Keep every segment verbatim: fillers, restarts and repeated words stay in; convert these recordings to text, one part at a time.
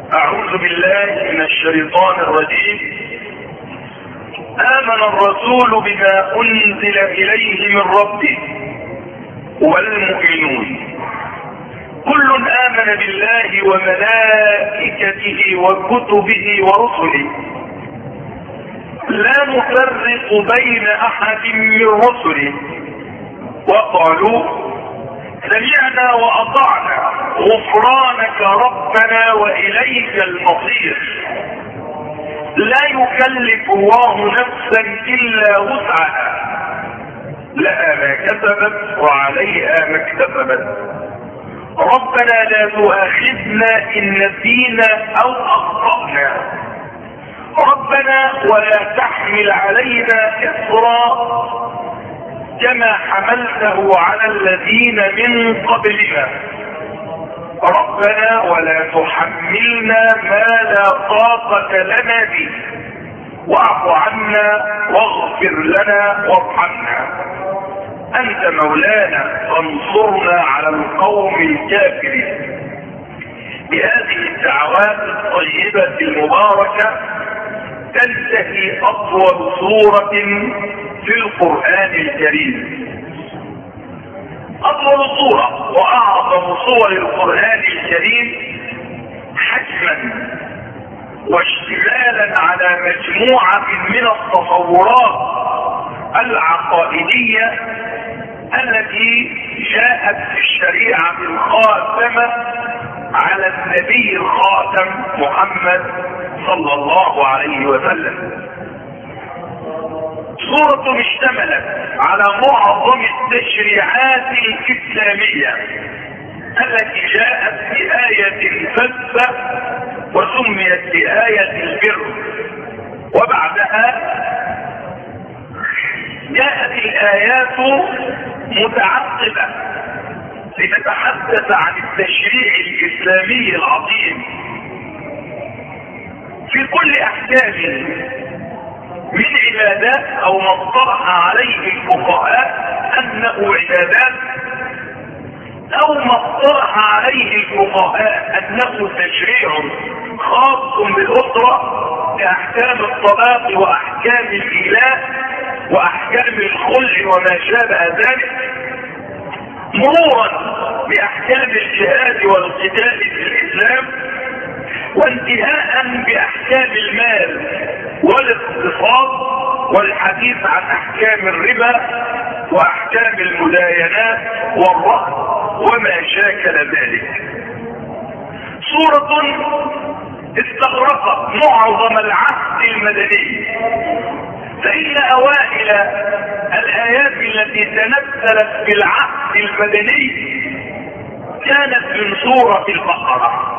أعوذ بالله من الشيطان الرجيم. آمن الرسول بما أنزل إليه من ربه والمؤمنون كل آمن بالله وملائكته وكتبه ورسله لا نفرق بين أحد من رسله وقالوا سمعنا وأطعنا غفرانك ربنا وإليك المصير. لا يكلف الله نفسا إلا وسعها لها ما كسبت وعليها ما اكتسبت ربنا لا تؤاخذنا إن نسينا أو أخطأنا ربنا ولا تحمل علينا إصرا كما حملته على الذين من قبلنا ربنا ولا تحملنا ما لا طاقة لنا به واعف عنا واغفر لنا وارحمنا أنت مولانا فانصرنا على القوم الكافرين. بهذه الدعوات الطيبة المباركة تنتهي أطول سورة في القرآن الكريم. أطول سورة وأعظم صور القرآن الكريم حجما واشتمالا على مجموعة من التصورات العقائدية التي جاءت في الشريعة الخاتمة على النبي الخاتم محمد صلى الله عليه وسلم. سورة اشتملت على معظم التشريعات الإسلامية التي جاءت بآية فذة وسميت بآية البر، وبعدها جاءت الآيات متعقبة لتتحدث عن التشريع الإسلامي العظيم في كل أحكام من عبادات أو ما اطلع عليه الفقهاء أنه عبادات أو ما اطلع عليه الفقهاء أنه تشريع خاص بالأسرة كأحكام الطلاق وأحكام الإيلاء وأحكام الخلع وما شابه ذلك، مرورا بأحكام الجهاد والقتال في الإسلام، وانتهاء بأحكام المال والاقتصاد والحديث عن أحكام الربا وأحكام المداينات والرهن وما شاكل ذلك. سورة استغرقت معظم العهد المدني، فإن أوائل الآيات التي تنزلت في العهد المدني كانت من سورة البقرة،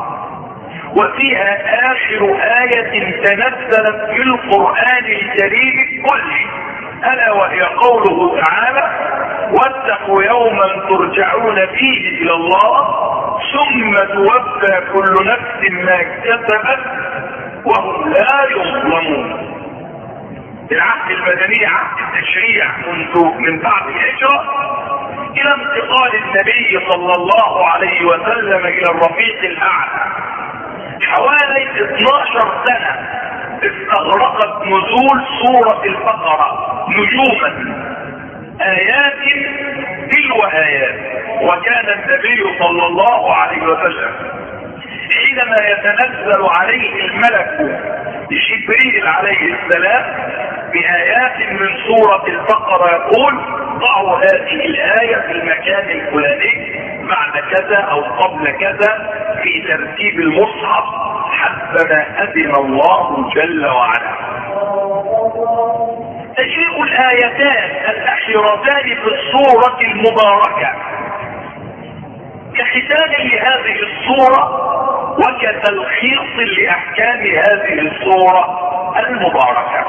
وفيها آخر آية تنزلت في القرآن الكريم كله ألا وهي قوله تعالى واتقوا يوما ترجعون فيه إلى الله ثم توفى كل نفس ما كسبت وهم لا يظلمون. العهد المدني عهد التشريع منذ من بعد الهجرة إلى انتقال النبي صلى الله عليه وسلم إلى الرفيق الأعلى حوالي اثناشر سنة استغرقت نزول سورة البقرة نجوما آيات تلو آيات. وكان النبي صلى الله عليه وسلم حينما يتنزل عليه الملك جبريل عليه السلام بآيات من سورة البقرة يقول ضعوا هذه الآية في المكان الفلاني بعد كذا أو قبل كذا في ترتيب المصحف حسب ما أذن الله جل وعلا. تجيء الآيتان الأخيرتان في السورة المباركة كختام لهذه السورة وكتلخيص لأحكام هذه السورة المباركة.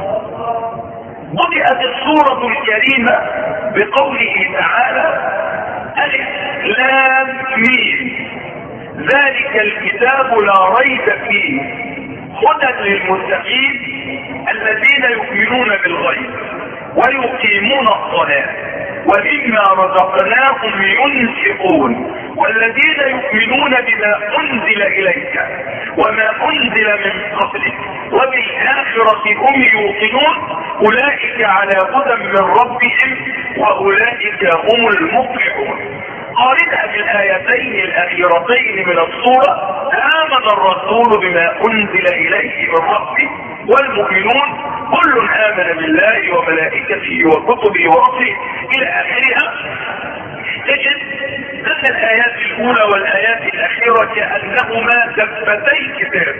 بدأت السورة الكريمة بقوله تعالى ألف لام ميم ذلك الكتاب لا ريب فيه هدى للمتقين الذين يؤمنون بالغيب ويقيمون الصلاة ومما رزقناهم ينفقون والذين يؤمنون بما أنزل إليك وما انزل من قبلك وبالآخرة هم يوقنون اولئك على هدى من ربهم واولئك هم المفلحون. قارنها بالايتين الاخيرتين من السورة: آمن الرسول بما انزل اليه من ربه والمؤمنون كل آمن بالله وملائكته وكتبه ورسله الى اخرها. تجد ان الايات الاولى والايات الاخيرة كأنهما دفتي كتاب.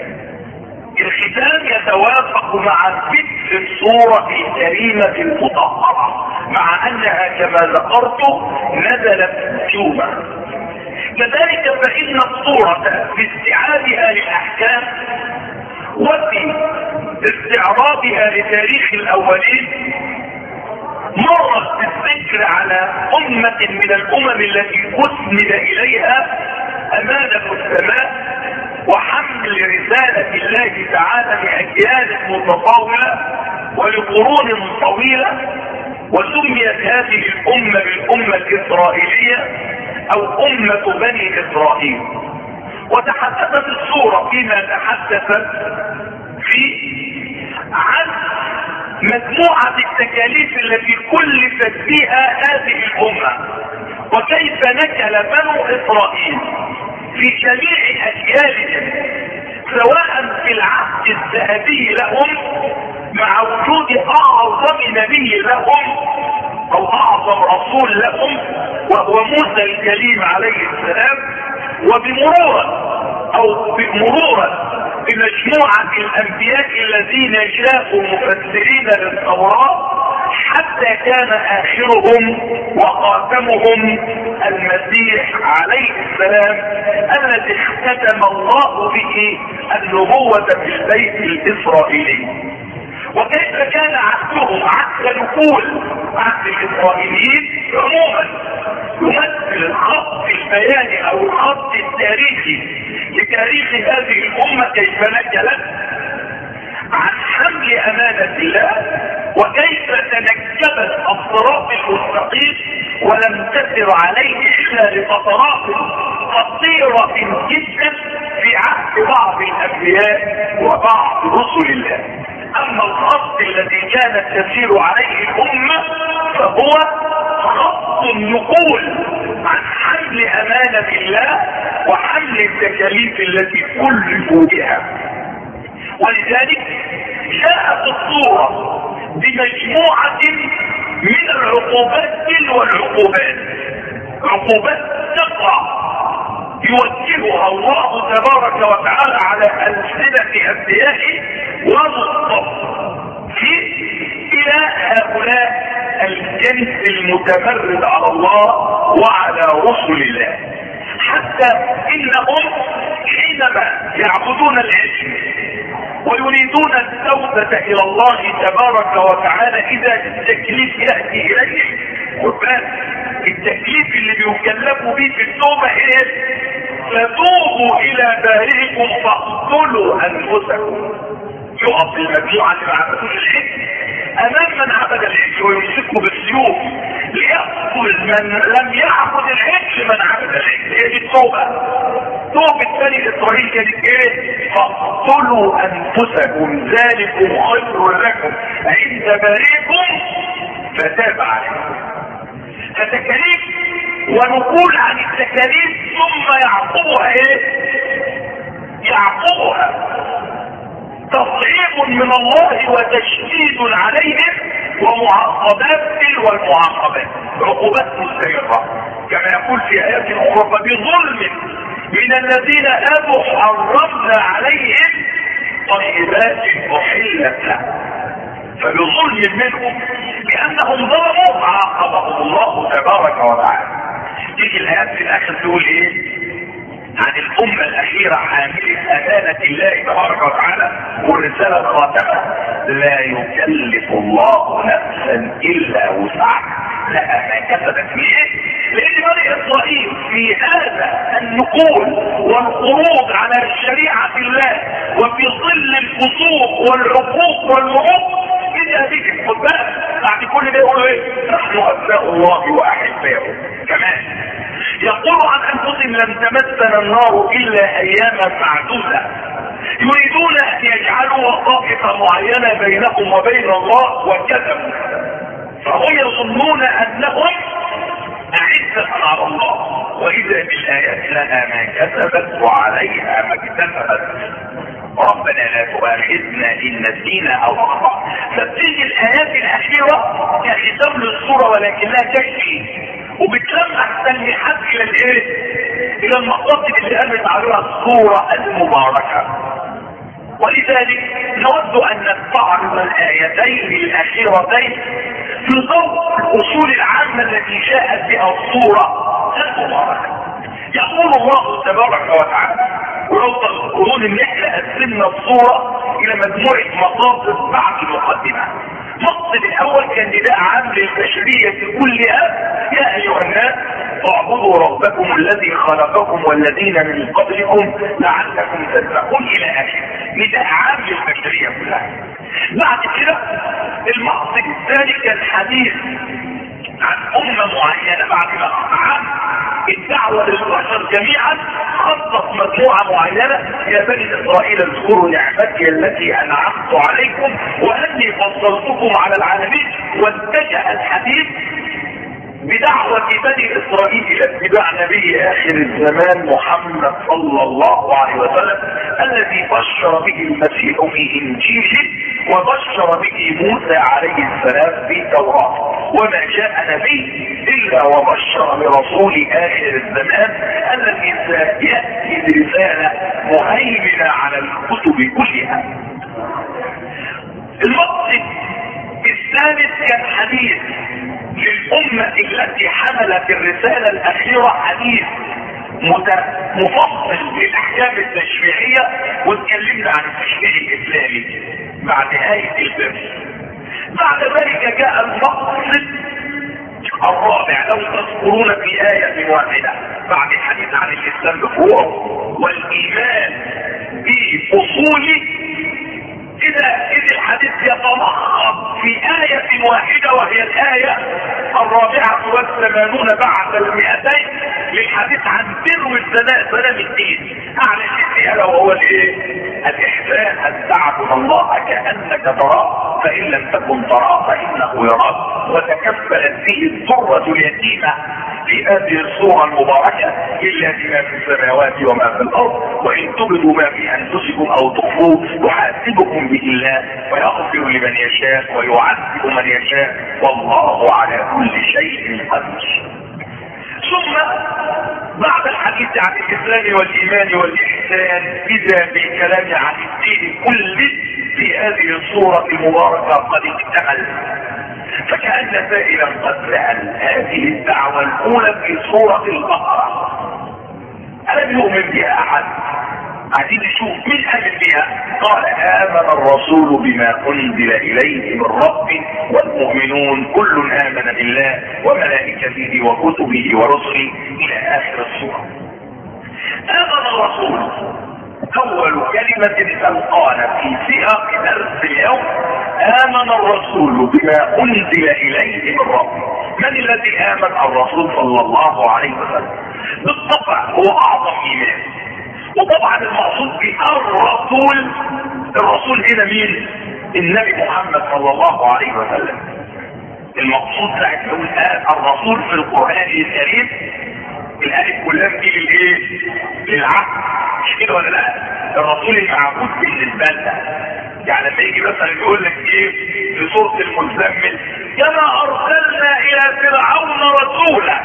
الختام يتوافق مع بدء السورة الكريمة المطهرة، مع انها كما ذكرت نزلت مكتوبة. كذلك فإن السورة في استيعابها للأحكام وفي استعراضها لتاريخ الأولين مرت بالذكر على أمة من الأمم التي أسند إليها أمانة السماء وحمل رسالة الله تعالى لأجيال متطاولة ولقرون طويلة، وسميت هذه الأمة بالأمة الإسرائيلية أو أمة بني إسرائيل. وتحدثت السورة فيما تحدثت فيه عن مجموعة التكاليف التي كلفت بها هذه الأمة، وكيف نكل بنو إسرائيل في جميع أجيالهم سواء في العهد الذهبي لهم مع وجود أعظم نبي لهم أو أعظم رسول لهم وهو موسى الكليم عليه السلام، وبمرورا أو بمرورا بمجموعة الأنبياء الذين جاءوا مفسرين للتوراة حتى كان آخرهم وخاتمهم المسيح عليه السلام الذي اختتم الله به النبوة في البيت الإسرائيلي. وكيف كان عهدهم عهد نقول عهد الإسرائيليين عموما يمثل الخط البياني أو الخط التاريخي لتاريخ هذه الأمة كيف نكلت عن حمل أمانة الله وكيف تنكبت الصراط المستقيم ولم تسر عليه إلا لفترات قصيرة جدا في عهد بعض الأنبياء وبعض رسل الله. أما الخط الذي كانت تسير عليه الأمة فهو خط النقول عن حمل أمانة الله وحمل التكاليف التي كلفوا بها. ولذلك جاءت الصورة بمجموعة من العقوبات والعقوبات، عقوبات تقع يوجهها الله تبارك وتعالى على ألسنة أنبيائه ومصطفى إلى هؤلاء الجنس المتمرد على الله وعلى رسل الله، حتى إنهم حينما يعبدون العلم ويريدون التوبة إلى الله تبارك وتعالى إذا التكليف يأتي إليه، قربان التكليف اللي بيكلفوا به في التوبة إيه؟ فتوبوا إلى بارئكم فاقتلوا أنفسكم. يقف المجموعة اللي ما عبدوش العلم أمام من عبد العلم ويمسكوا بالسيوف ليقتل من لم يعبد العلم من عبد العلم. هي دي التوبة. توبة بني إسرائيل كانت إيه؟ فاقتلوا أنفسكم ذلكم خير لكم عند بارئكم فتاب عليكم. فتكاليف ونقول عن التكاليف ثم يعقبها ايه؟ يعقبها تصعيب من الله وتشديد عليهم ومعاقبات تلو المعاقبات، عقوبات مستمرة كما يقول في آيات أخرى: فبظلم من الذين آبوا حرمنا عليهم طيبات أحلت لهم. فبظلم منهم لأنهم ظلموا عاقبهم الله تبارك وتعالى. تيجي الآيات في الآخر تقول إيه؟ عن الأمة الأخيرة حاملة أمانة الله تبارك وتعالى والرسالة الخاتمة: لا يكلف الله نفسا إلا وسعها لها ما كسبت فيه. لأن بني إسرائيل في هذا النقول والخروج على شريعة الله وفي ظل الفسوق والعقوق والمعوق إذا بهم خدام بعد كل ده يقولوا إيه؟ نحن أبناء الله وأحباؤه. كمان يقولوا عن أنفسهم لن تمسنا النار الا اياما معدودة. يريدون ان يجعلوا وظائف معينة بينهم وبين الله وكذبوا، فهم يظنون انهم اعزة على الله، واذا بالايات لها ما كسبت وعليها ما اكتسبت. ربنا لا تؤاخذنا ان نسينا او اخطأنا. فبتيجي الايات الاخيرة كختام للصورة ولكنها تكفي وبتلمح تلميحات الى الايه؟ الى المقاصد اللي قامت عليها الصورة المباركة. ولذلك نود ان نستعرض الايتين الاخيرتين في ضوء الاصول العامة التي جاءت بها الصورة المباركة. يقول الله تبارك وتعالى، ولو تذكرون ان احنا قسمنا الصورة الى مجموعة مقاصد بعد المقدمة. المقصد الاول كان نداء عام للبشرية كلها: يا ايها الناس اعبدوا ربكم الذي خلقكم والذين من قبلكم لعلكم تتقون الى اخره. نداء عام للبشرية كلها. بعد كده المقصد الثاني كان حديث عن امة معينة. بعد ما عام الدعوة للبشر جميعا خصص مجموعة معينة: يا بني اسرائيل اذكروا نعمتي التي انعمت عليكم واني فضلتكم على العالمين. واتجه الحديث بدعوة بني اسرائيل الى اتباع نبي اخر الزمان محمد صلى الله عليه وسلم الذي بشر به المسيح في انجيله وبشر به موسى عليه السلام في التوراة. وما جاء نبي الا وبشر برسول اخر الزمان الذي سيأتي برسالة مهيمنة على الكتب كلها. المقصد الثالث كان حديث للأمة التي حملت الرسالة الأخيرة، حديث مفصل للأحكام التشريعية، واتكلمنا عن التشريع الإسلامي بعد نهاية الدرس. بعد ذلك جاء المقصد الرابع لو تذكرون في آية واحدة بعد الحديث عن الإسلام بفروعه والإيمان بأصوله. إذا إذ الحديث يتلخص في آية واحدة وهي الآية الرابعة والثمانون بعد المئتين للحديث عن بر والثناء سلام الدين. أعلى شيء فيها وهو الإيه؟ الإحسان، أن تعبد الله كأنك تراه فإن لم تكن تراه فإنه يراك. وتكفلت به الضرة اليتيمة في هذه الصورة المباركة: إلا بما في السماوات وما في الأرض وإن تبدوا ما في أنفسكم أو تخفوه يحاسبكم به الله ويغفر لمن يشاء ويعذب من يشاء والله على كل شيء قدير. ثم بعد الحديث عن الإسلام والإيمان والإحسان إذا بالكلام عن الدين كله في هذه الصورة المباركة قد اكتمل. فكأن سائلا قد سأل: هذه الدعوة الأولى في سورة البقرة ألم يؤمن بها أحد؟ عايزين نشوف مين آمن بها. قال: آمن الرسول بما أنزل إليه من ربه والمؤمنون كل آمن بالله وملائكته وكتبه ورسله إلى آخر السورة. آمن الرسول أول كلمة تلقانا في سياق درس اليوم: آمن الرسول بما أنزل إليه من ربه. من الذي آمن؟ الرسول صلى الله عليه وسلم. بالطبع هو أعظم إيمان. وطبعا المقصود بالرسول، الرسول هنا مين؟ النبي محمد صلى الله عليه وسلم. المقصود ساعة نقول الرسول في القرآن الكريم الآية كلها دي للإيه؟ للعهد، مش كده ولا لا؟ الرسول المعبود بالنسبة لنا. يعني لما يجي مثلا يقول لك ايه في سورة المزمل: كما أرسلنا إلى فرعون رسولا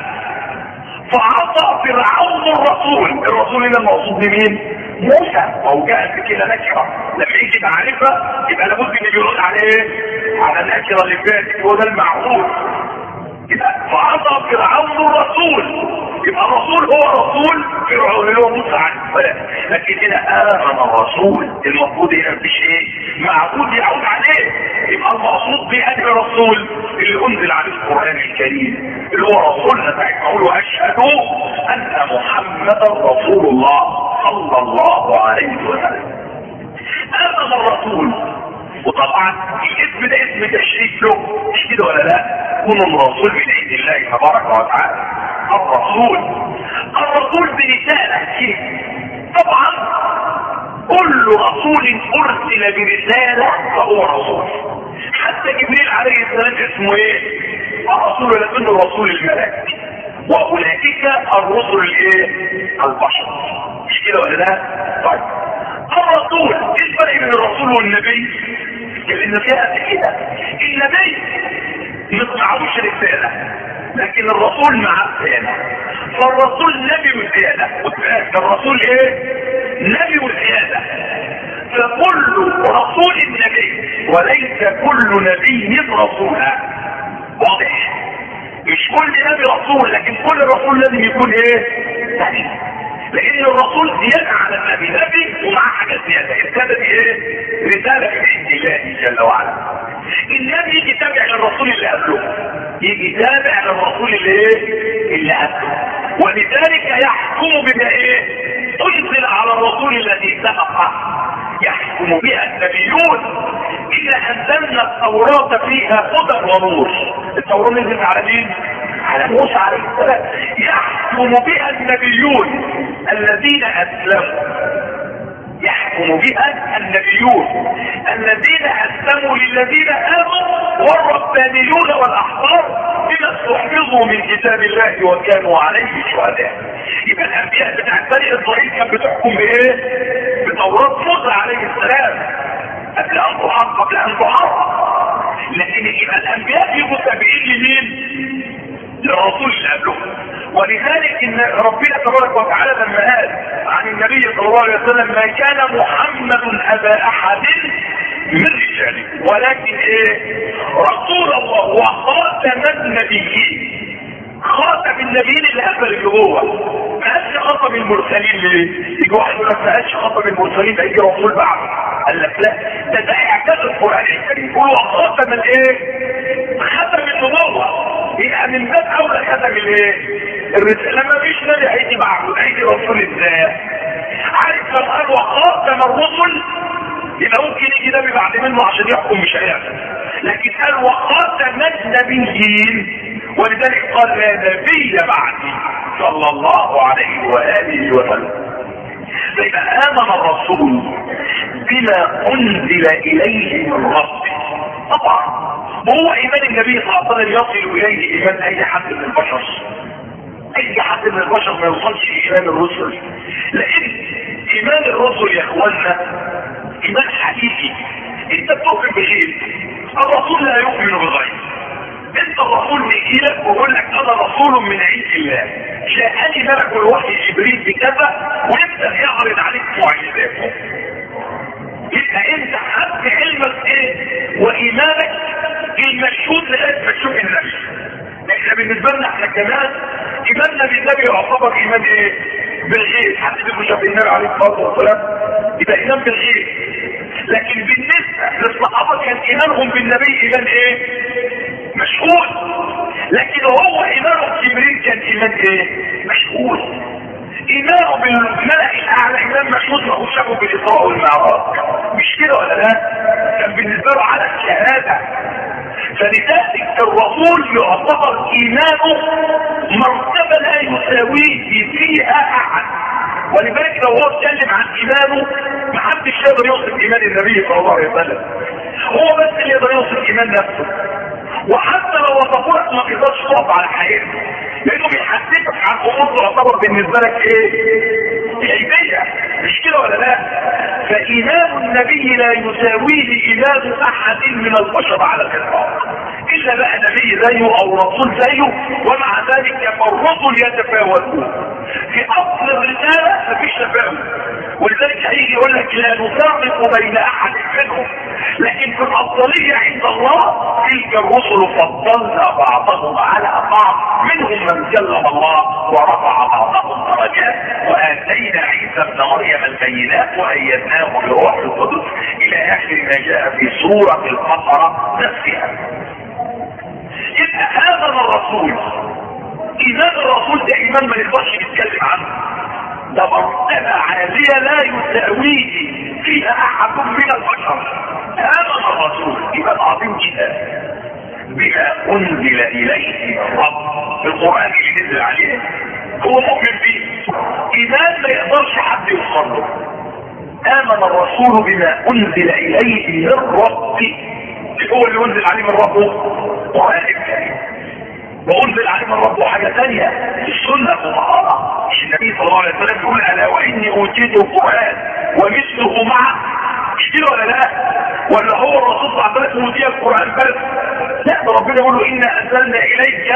فعصى فرعون الرسول. الرسول هنا المقصود بمين؟ موسى. او جاءت كده نكره، لما يجي معرفه يبقى لابد ان بيرد على ايه؟ على النكره اللي فاتت، هو ده المعقول. يبقى فعصى فرعون الرسول، يبقى الرسول هو رسول فرعون اللي هو موسى عليه السلام. لكن هنا آمن الرسول، المفروض هنا مفيش ايه؟ معقول يعود عليه. يبقى المقصود بأن الرسول اللي انزل عليه القرآن الكريم اللي هو رسولنا ساعة ما يقولوا أشهد أن محمدا رسول الله صلى الله عليه وسلم. آمن الرسول. وطبعا الاسم ده اسم تشريف له، مش كده ولا لا؟ كون الرسول من عند الله تبارك وتعالى. الرسول الرسول برسالة. طبعا كل رسول ارسل برسالة فهو رسول. حتى جبريل عليه السلام اسمه ايه؟ الرسول، لكنه الرسول الملك، واولئك الرسل الايه؟ البشر. مش كده ولا لا؟ طيب الرسول ايه الفرق بين الرسول والنبي؟ لان فيها كده النبي ما معهوش رساله، لكن الرسول معاه رساله. فالرسول نبي وزياده. الرسول ايه؟ نبي وزياده. فكل رسول نبي وليس كل نبي رسولا. واضح؟ مش كل نبي رسول، لكن كل رسول لازم يكون ايه؟ نبي. لان الرسول زياده على النبي، نبي ومعاه حاجه زياده. الرساله دي ايه؟ رساله من عند الله جل وعلا. النبي يجي تابع للرسول اللي قبله، يجي تابع للرسول اللي ايه؟ اللي قبله. ولذلك يحكم بما ايه؟ انزل على الرسول الذي سبقه، يحكم بها النبيون. اذا انزلنا التوراة فيها هدى ونور. التوراة نزلت على مين؟ على موسى عليه السلام. يحكم بها النبيون الذين اسلموا. يحكم بها النبيون الذين اسلموا للذين امنوا والربانيون والاحبار بما استحفظوا من كتاب الله وكانوا عليه شهداء. يبقى الانبياء بتاع بني اسرائيل كانت بتحكم بايه؟ بتوراة موسى عليه السلام قبل ان تحرق قبل ان تحرق. لكن يبقى الانبياء يبقوا تابعين لمين؟ للرسول اللي قبله. ولذلك ان ربنا تبارك وتعالى لما قال عن النبي صلى الله عليه وسلم ما كان محمد ابا احد من رجاله ولكن ايه؟ رسول الله وخاتم النبيين. خاتم النبيين اللي قبل النبوه. ما قالش خاتم المرسلين ليه؟ يجي واحد يقول لك ما قالش خاتم المرسلين ده يجي رسول بعد. قال لك لا، ده ده اعجاز القران الكريم. يقول خاتم الايه؟ ختم النبوه. يبقى من باب اولى ختم الايه؟ الرساله. لما فيش نبي هيجي معه، هيجي رسول ازاي؟ عارف لو قال وخاتم الرسل يبقى ممكن يجي نبي بعد منه عشان يحكم مش هيعمل. لكن قال وخاتم النبيين، ولذلك قال لا نبي بعدي صلى الله عليه واله وسلم. فإذا آمن الرسول بما أنزل إليه من ربه. طبعا وهو إيمان النبي صلى الله عليه وسلم يصل إليه إيمان أي حد من البشر. أي حد من البشر ما يوصلش إيمان الرسل. لأن إيمان الرسل يا إخواننا إيمان حقيقي. أنت بتؤمن بخير، الرسول لا يؤمن بغير. انت الرسول بيجي لك ويقول لك انا رسول من عند الله، جاءني ملك الوحي جبريل بكذا ويبدا يعرض عليك معجزاته. يبقى انت حد علمك ايه وايمانك المشهود لغايه ما تشوف النبي. احنا بالنسبه لنا احنا كمان ايماننا بالنبي يعتبر ايمان ايه؟ بالغيب. حد بيقول شاف النبي عليه الصلاه والسلام يبقى ايمان بالغيب. لكن بالنسبه للصحابه كان ايمانهم بالنبي ايمان ايه؟ مشهود. لكن هو ايمانه بجبريل كان ايمان ايه؟ مشهود. ايمانه بالملأ الاعلى ايمان مشهود، ما هو شافه بالاسراء والمعراج. مش كده ولا لا؟ كان بالنسبه له على الشهاده. فلذلك الرسول يعتبر ايمانه مرتبه لا يساويه فيها احد. ولذلك لو هو اتكلم عن ايمانه محدش يقدر يوصف ايمان النبي صلى الله عليه وسلم. هو بس اللي يقدر يوصف ايمان نفسه. وحتى لو وصفوك ما تقدرش تقف على حقيقته، لانه بيحدثك عن امور تعتبر بالنسبه لك ايه؟ غيبيه. مش كده ولا لا؟ فايمان النبي لا يساويه ايمان احد من البشر على الاطلاق، الا بقى نبي زيه او رسول زيه. ومع ذلك فالرسل يتفاوتون في اصل الرساله، مفيش تفاوت. ولذلك هيجي يقول لك لا نفرق بين احد منهم، لكن في الافضليه عند الله تلك الرسل فضلنا بعضهم على بعض، منهم من كلم الله ورفع بعضهم درجات واتينا عيسى ابن مريم البينات وايدناه بروح القدس الى اخر ما جاء في سوره البقره نفسها. يبقى هذا الرسول ايمان الرسول ده ايمان ما نقدرش نتكلم عنه، ده مرتبه عاليه لا يساويه فيها احد من البشر. هذا الرسول يبقى عظيم جدا بما انزل اليه من رب. القران اللي نزل عليه هو مؤمن به، ايمان ما يقدرش حد يوصل له. امن الرسول بما انزل اليه من ربه، هو اللي انزل عليه من ربه قرآن الكريم، وانزل عليه من ربه حاجة ثانية السنة المطهرة. النبي صلى الله عليه وسلم يقول الا واني اوتيت القرآن ومثله معه، مش كده ولا لا؟ ولا هو الرسول صلى الله عليه وسلم اوتي القرآن بس؟ لا، ده ربنا يقول له انا انزلنا اليك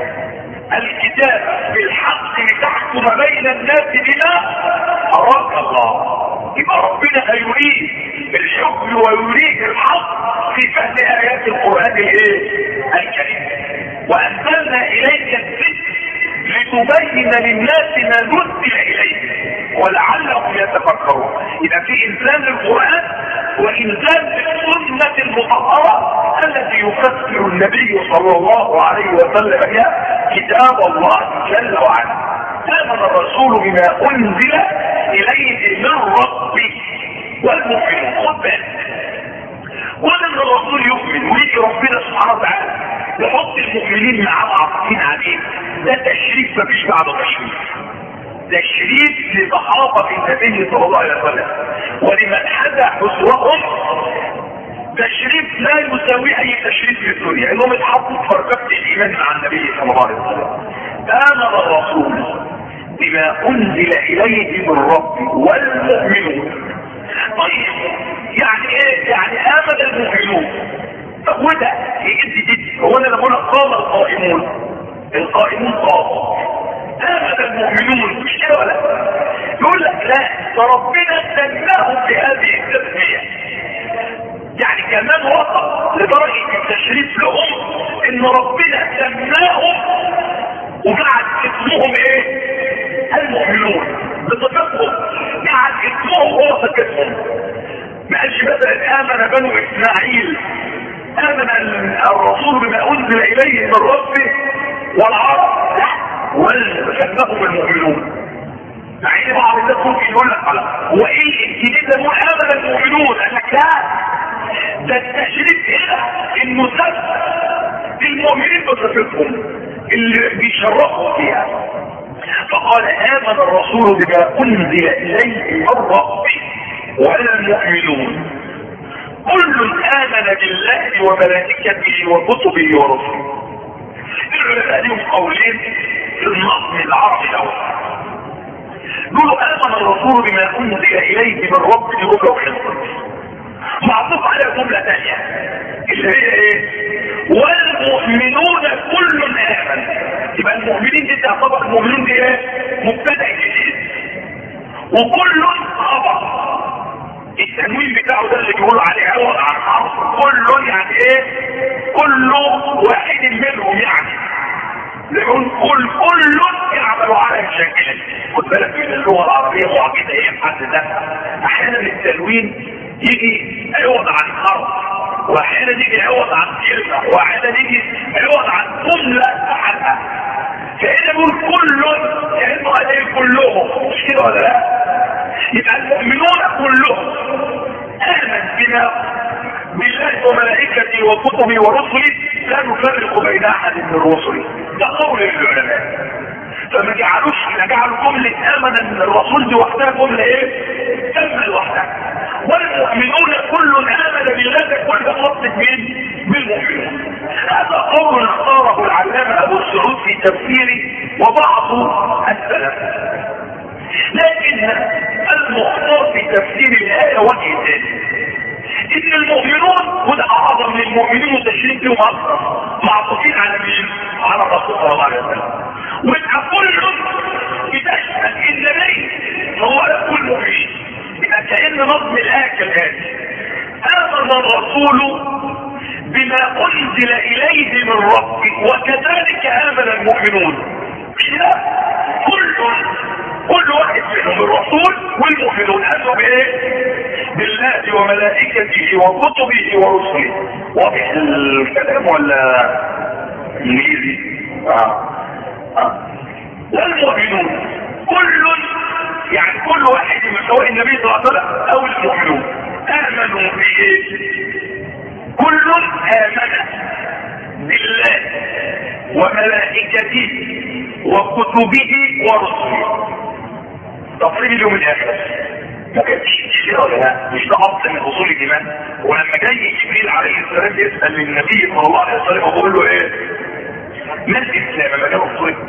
الكتاب بالحق لتحكم بين الناس بما اراك الله. يبقى ربنا هيريد الحكم ويريد الحق في فهم ايات القرآن الايه؟ الكريم. وانزلنا اليك الذكر لتبين للناس ما نزل اليك ولعلهم يتفكرون. يبقى في انزال للقرآن وانزال للسنة المطهرة التي يفسر النبي صلى الله عليه وسلم بها كتاب الله جل وعلا. آمن الرسول بما انزل اليه من ربه والمؤمنون. خد بالك، ولما الرسول يؤمن ويجي ربنا سبحانه وتعالى يحط المؤمنين معاه عاطفين عليه، ده تشريف مفيش بعده تشريف. ده شريف لصحابه النبي صلى الله عليه وسلم ولمن حدا حسوهم، تشريف لا يساوي اي تشريف في الدنيا، انهم اتحطوا في مرتبه الايمان مع النبي صلى الله عليه وسلم. امن الرسول بما انزل اليه من ربه والمؤمنون. طيب يعني ايه؟ يعني امن المؤمنون. طب وده يجد جد، هو انا بقول قام القائمون، القائمون قاموا، امن المؤمنون، مش كده ولا؟ يقول لك لا، فربنا سماهم بهذه التسميه. يعني كمان وصل لدرجه التشريف لهم ان ربنا سماهم وجعل اسمهم ايه؟ المؤمنون بصفتهم، جعل اسمهم هو صفتهم. ما قالش مثلا امن بنو اسماعيل، امن الرسول بما انزل اليه من ربه والعرب، لا، وسماهم المؤمنون. مع ان بعض الناس ممكن يقول لك هو ايه الجديد ده؟ امن المؤمنون. قال لك لا، ده التشريف هنا انه سب المؤمنين بصفتهم اللي بيشرفوا فيها. فقال امن الرسول بما انزل اليه من ربه والمؤمنون كل امن بالله وملائكته وكتبه ورسله. العلماء لهم قولين في النظم العربي الاول. يقولوا امن الرسول بما انزل اليه من ربه جمله وحفظ، معطوف على جمله ثانيه اللي هي ايه؟ والمؤمنون كل امن. يبقى المؤمنين دي تعتبر المؤمنون دي ايه؟ مبتدأ جديد، وكل خبر. التنوين بتاعه ده اللي بيقولوا عليه عوض عن حرف كل، يعني ايه؟ كل واحد منهم، يعني يقول كل كل يعمل على شكل. خد بالك من اللغه العربيه معجزه ايه في حد ذاتها. احيانا التنوين يجي عوض عن حرف، واحيانا يجي عوض عن كلمه، واحيانا يجي عوض عن جمله بحالها. فهنا يقول كل كانه عليه كلهم، مش كده ولا لا؟ يبقى المؤمنون كلهم امن بما بالله وملائكته وكتبه ورسله لا نفرق بين احد من الرسل. ده قول العلماء. فما جعلوش جعلوا جمله امن ان الرسول دي وحدها جمله ايه؟ تم لوحدها. والمؤمنون كل امن بالله، كل خط مين؟ بالمؤمنون. هذا قول اختاره العلامه ابو السعود في تفسيره وبعض السلف. لكن المختار في تفسير الايه وجه ثاني، ان المؤمنون وده اعظم من المؤمنين وتشريف لهم اكثر، معطوفين على مين؟ على الرسول صلى الله عليه وسلم. ويبقى كل بتشمل النبي هو كل مؤمن. يبقى كأن نظم الايه كالاتي: امن الرسول بما انزل اليه من ربه وكذلك امن المؤمنون. كده كل كل واحد منهم الرسول والمؤمنون امنوا بايه؟ بالله وملائكته وكتبه ورسله. واضح الكلام ولا انجليزي؟ اه اه والمؤمنون كل، يعني كل واحد من سواء النبي صلى الله عليه وسلم او المؤمنون امنوا بايه؟ كل امن بالله وملائكته وكتبه ورسله. تفصيل اليوم الاخر ما كانش كده ولا لا؟ مش ده اصل من اصول الايمان. ولما جاي جبريل عليه السلام يسال للنبي صلى الله عليه وسلم ويقول له ايه؟ ما الاسلام؟ لما جاء صوره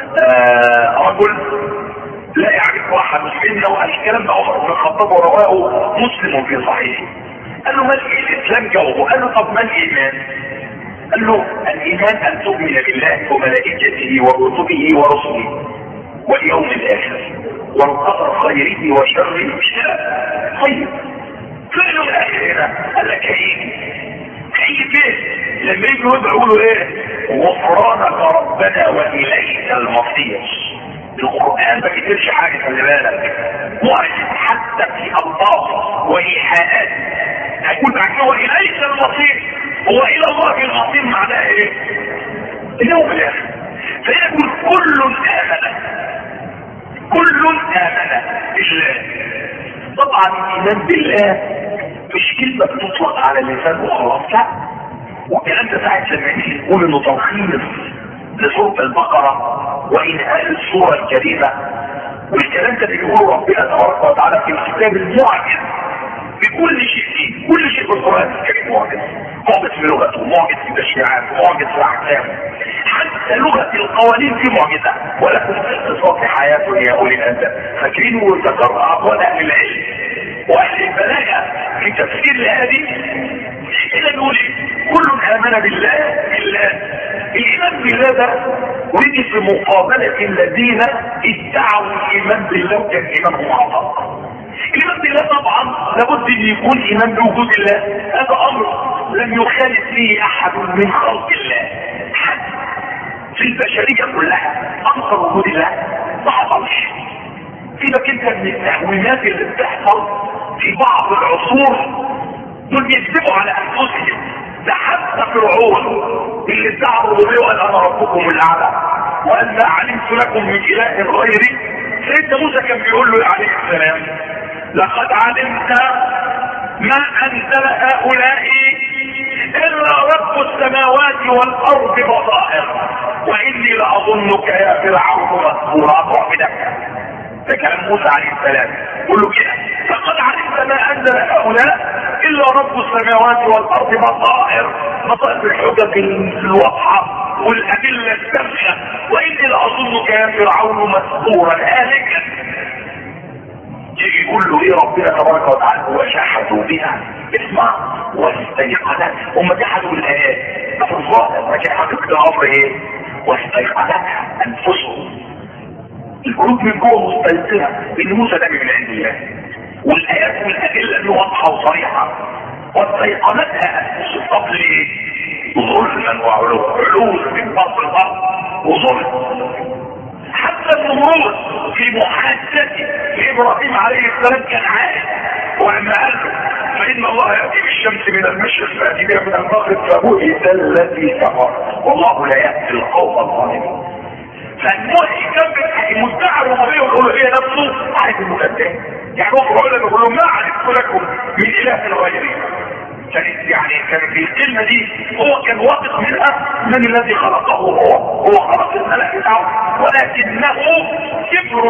رجل لا يعرف احد منا، وقال الكلام ده عمر بن الخطاب ورواه مسلم في صحيحه. قال له ما الاسلام؟ جاوبه. قال له طب ما الايمان؟ قال له الايمان ان تؤمن بالله وملائكته وكتبه ورسله واليوم الاخر والقدر خيره وشره. طيب فعلوا الاخر هنا قال لك هيجي هيجي فين؟ لما يجوا يدعوا له ايه؟ غفرانك ربنا واليك المصير. القرآن ما كتبش حاجة، خلي بالك، معجز حتى في ألفاظ وإيحاءات. هيكون بعد وإليك المصير، هو إلى الله المصير معناه إيه؟ اليوم الآخر. فيقول كل آمن كل آمن بالله. طبعا الإيمان بالله مش كلمة بتطلق على اللسان وخلاص، لا. والكلام ده ساعة لما نيجي نقول إنه تلخيص لسورة البقرة وإنهاء السورة الكريمة، والكلام ده بيقول ربنا تبارك وتعالى في الكتاب المعجز بكل شيء فيه، كل شيء في القرآن الكريم معجز، معجز في لغته، معجز في تشريعاته، معجز في أحكامه، حتى لغة القوانين في معجزة. ولكم في الاقتصاد حياة يا أولي الألباب. فاكرين وذكر أقوال أهل العلم وأهل البلاغة في تفسير لهذه إلى نقول كل آمن بالله بالله. الإيمان بالله ده ودي في مقابلة الذين ادعوا الإيمان بالله وكان إيمانهم خطأ. الإيمان بالله طبعا لابد أن يكون إيمان بوجود الله، هذا أمر لم يخالف فيه أحد من خلق الله، حد في البشرية كلها أنكر وجود الله ما حصلش. سيبك أنت من التهوينات اللي بتحصل في بعض العصور دول بيكذبوا على أنفسهم. ده حتى فرعون اللي ادعى الربوبية وقال انا ربكم الاعلى وقال ما علمت لكم من اله غيري، سيدنا موسى كان بيقول له عليه السلام لقد علمت ما انزل هؤلاء الا رب السماوات والارض بصائر واني لاظنك يا فرعون مسحورا. اطرح بدك ده كلام موسى عليه السلام. قول له كده لقد علمت ما انزل هؤلاء الا رب السماوات والارض بصائر، بصائر بالحجج الواضحه والادله الساميه واني لاظنك يا فرعون مسحورا هالكا. يجي يقول له ايه ربنا تبارك وتعالى وشحدوا بها، اسمع، واستيقنت. هم جحدوا بالايات في الظاهر، لكن حقيقه الامر ايه؟ واستيقنتها انفسهم. القلوب من جوه مستيقنه ان موسى ده من عند الله، والايات والادله واضحه وصريحه. واستيقنتها انفسهم قبل ايه؟ ظلما وعلو، علو في بطن الارض وظلم. حتى النمرود في محادثته لابراهيم عليه السلام كان عارف، ولما قال له فان الله ياتي بالشمس من المشرق فاتي بها من المغرب فبهت الذي كفر والله لا يهدي القوم الظالمين. فالموحي كان مدعي الربوبيه والالوهيه نفسه عارف المكذب. يعني هو فرعون بيقول له ما عرفت لكم من اله غيري. كانت يعني كان في الكلمه دي هو كان واثق منها من الذي خلقه هو هو خلق الملك بتاعه، ولكنه كبر